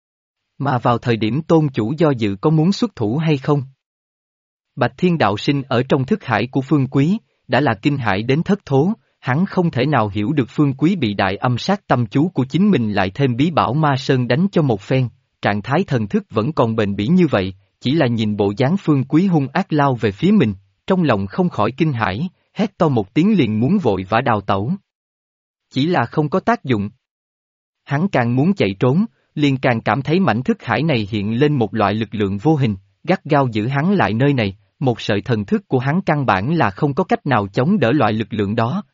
Mà vào thời điểm tôn chủ do dự có muốn xuất thủ hay không? Bạch Thiên Đạo Sinh ở trong thức hải của Phương Quý, đã là kinh hãi đến thất thố, hắn không thể nào hiểu được Phương Quý bị đại âm sát tâm chú của chính mình lại thêm bí bảo Ma Sơn đánh cho một phen, trạng thái thần thức vẫn còn bền bỉ như vậy, chỉ là nhìn bộ dáng Phương Quý hung ác lao về phía mình, trong lòng không khỏi kinh hãi, hét to một tiếng liền muốn vội vã đào tẩu. Chỉ là không có tác dụng. Hắn càng muốn chạy trốn, liền càng cảm thấy mảnh thức hải này hiện lên một loại lực lượng vô hình, gắt gao giữ hắn lại nơi này, một sợi thần thức của hắn căn bản là không có cách nào chống đỡ loại lực lượng đó.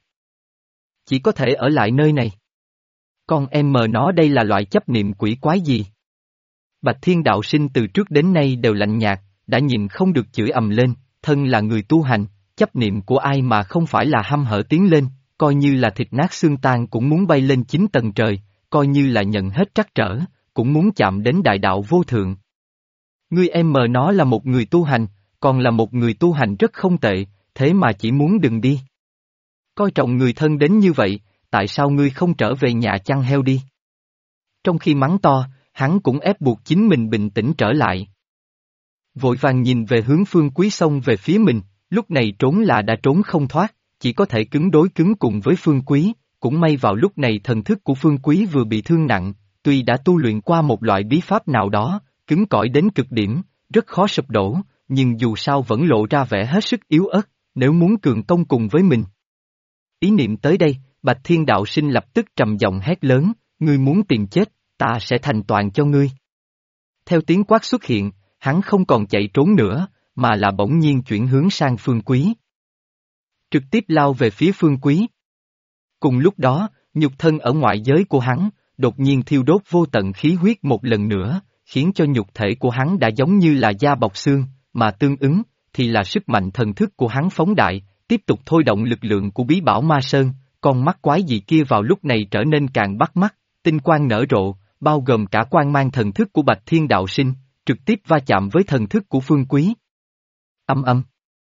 Chỉ có thể ở lại nơi này. Con em mờ nó đây là loại chấp niệm quỷ quái gì? Bạch Thiên Đạo Sinh từ trước đến nay đều lạnh nhạt, đã nhìn không được chửi ầm lên, thân là người tu hành, chấp niệm của ai mà không phải là hăm hở tiến lên, coi như là thịt nát xương tan cũng muốn bay lên 9 tầng trời, coi như là nhận hết trắc trở, cũng muốn chạm đến đại đạo vô thượng. Ngươi em mờ nó là một người tu hành, còn là một người tu hành rất không tệ, thế mà chỉ muốn đừng đi. Coi trọng người thân đến như vậy, tại sao ngươi không trở về nhà chăn heo đi? Trong khi mắng to, hắn cũng ép buộc chính mình bình tĩnh trở lại. Vội vàng nhìn về hướng Phương Quý xông về phía mình, lúc này trốn là đã trốn không thoát, chỉ có thể cứng đối cứng cùng với Phương Quý, cũng may vào lúc này thần thức của Phương Quý vừa bị thương nặng, tuy đã tu luyện qua một loại bí pháp nào đó, cứng cỏi đến cực điểm, rất khó sụp đổ, nhưng dù sao vẫn lộ ra vẻ hết sức yếu ớt, nếu muốn cường công cùng với mình. Ý niệm tới đây, Bạch Thiên Đạo Sinh lập tức trầm giọng hét lớn, ngươi muốn tìm chết, ta sẽ thành toàn cho ngươi. Theo tiếng quát xuất hiện, hắn không còn chạy trốn nữa, mà là bỗng nhiên chuyển hướng sang Phương Quý. Trực tiếp lao về phía Phương Quý. Cùng lúc đó, nhục thân ở ngoại giới của hắn, đột nhiên thiêu đốt vô tận khí huyết một lần nữa, khiến cho nhục thể của hắn đã giống như là da bọc xương, mà tương ứng, thì là sức mạnh thần thức của hắn phóng đại, tiếp tục thôi động lực lượng của bí bảo Ma Sơn, con mắt quái dị kia vào lúc này trở nên càng bắt mắt, tinh quang nở rộ, bao gồm cả quang mang thần thức của Bạch Thiên Đạo Sinh, trực tiếp va chạm với thần thức của Phương Quý. Âm âm.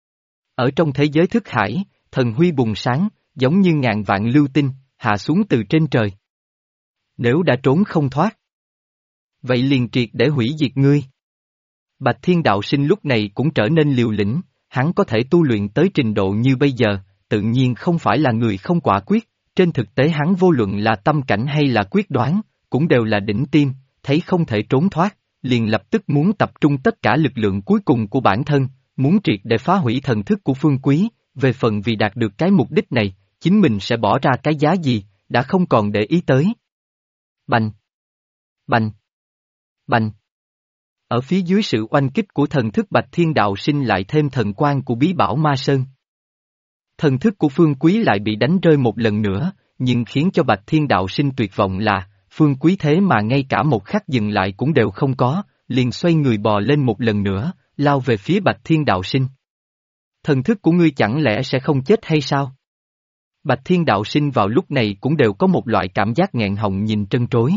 Ở trong thế giới thức hải, thần huy bùng sáng, giống như ngàn vạn lưu tinh, hạ xuống từ trên trời. Nếu đã trốn không thoát, vậy liền triệt để hủy diệt ngươi. Bạch Thiên Đạo Sinh lúc này cũng trở nên liều lĩnh, hắn có thể tu luyện tới trình độ như bây giờ, tự nhiên không phải là người không quả quyết, trên thực tế hắn vô luận là tâm cảnh hay là quyết đoán, cũng đều là đỉnh tiêm, thấy không thể trốn thoát, liền lập tức muốn tập trung tất cả lực lượng cuối cùng của bản thân, muốn triệt để phá hủy thần thức của Phương Quý, về phần vì đạt được cái mục đích này, chính mình sẽ bỏ ra cái giá gì, đã không còn để ý tới. Bành! Bành! Bành! Ở phía dưới sự oanh kích của thần thức Bạch Thiên Đạo Sinh lại thêm thần quang của bí bảo Ma Sơn. Thần thức của Phương Quý lại bị đánh rơi một lần nữa, nhưng khiến cho Bạch Thiên Đạo Sinh tuyệt vọng là, Phương Quý thế mà ngay cả một khắc dừng lại cũng đều không có, liền xoay người bò lên một lần nữa, lao về phía Bạch Thiên Đạo Sinh. Thần thức của ngươi chẳng lẽ sẽ không chết hay sao? Bạch Thiên Đạo Sinh vào lúc này cũng đều có một loại cảm giác nghẹn họng nhìn trân trối.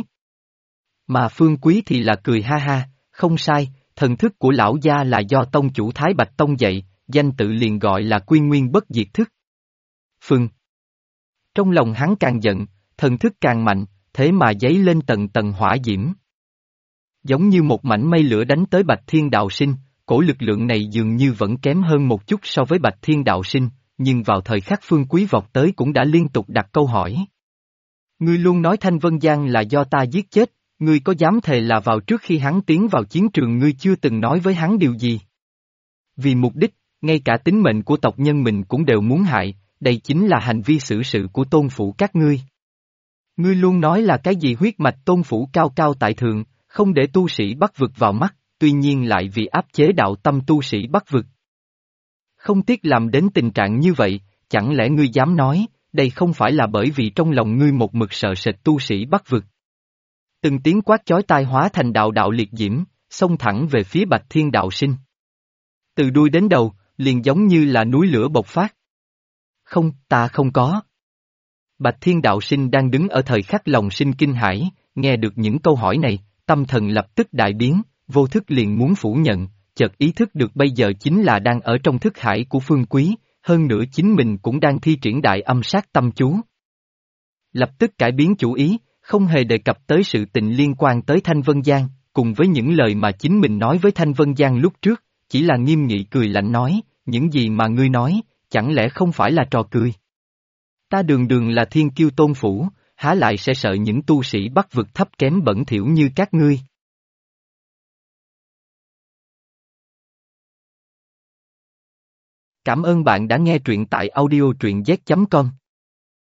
Mà Phương Quý thì là cười ha ha, không sai, thần thức của lão gia là do tông chủ Thái Bạch Tông dạy, danh tự liền gọi là Quy Nguyên Bất Diệt Thức. Phương. Trong lòng hắn càng giận, thần thức càng mạnh, thế mà dấy lên tầng tầng hỏa diễm. Giống như một mảnh mây lửa đánh tới Bạch Thiên Đạo Sinh, cổ lực lượng này dường như vẫn kém hơn một chút so với Bạch Thiên Đạo Sinh, nhưng vào thời khắc Phương Quý vọt tới cũng đã liên tục đặt câu hỏi. Ngươi luôn nói Thanh Vân Giang là do ta giết chết, ngươi có dám thề là vào trước khi hắn tiến vào chiến trường ngươi chưa từng nói với hắn điều gì? Vì mục đích, ngay cả tính mệnh của tộc nhân mình cũng đều muốn hại, đây chính là hành vi xử sự của tôn phủ các ngươi. Ngươi luôn nói là cái gì huyết mạch tôn phủ cao cao tại thượng, không để tu sĩ Bắc vực vào mắt, tuy nhiên lại vì áp chế đạo tâm tu sĩ Bắc vực. Không tiếc làm đến tình trạng như vậy, chẳng lẽ ngươi dám nói, đây không phải là bởi vì trong lòng ngươi một mực sợ sệt tu sĩ Bắc vực. Từng tiếng quát chói tai hóa thành đạo đạo liệt diễm, xông thẳng về phía Bạch Thiên Đạo Sinh. Từ đuôi đến đầu, liền giống như là núi lửa bộc phát. Không, ta không có. Bạch Thiên Đạo Sinh đang đứng ở thời khắc lòng sinh kinh hãi, nghe được những câu hỏi này, tâm thần lập tức đại biến, vô thức liền muốn phủ nhận, chợt ý thức được bây giờ chính là đang ở trong thức hải của Phương Quý, hơn nữa chính mình cũng đang thi triển đại âm sát tâm chú. Lập tức cải biến chủ ý, không hề đề cập tới sự tình liên quan tới Thanh Vân Giang, cùng với những lời mà chính mình nói với Thanh Vân Giang lúc trước, chỉ là nghiêm nghị cười lạnh nói, những gì mà ngươi nói, chẳng lẽ không phải là trò cười. Ta đường đường là thiên kiêu tôn phủ, há lại sẽ sợ những tu sĩ Bắc vực thấp kém bẩn thỉu như các ngươi. Cảm ơn bạn đã nghe truyện tại audio truyện z.com.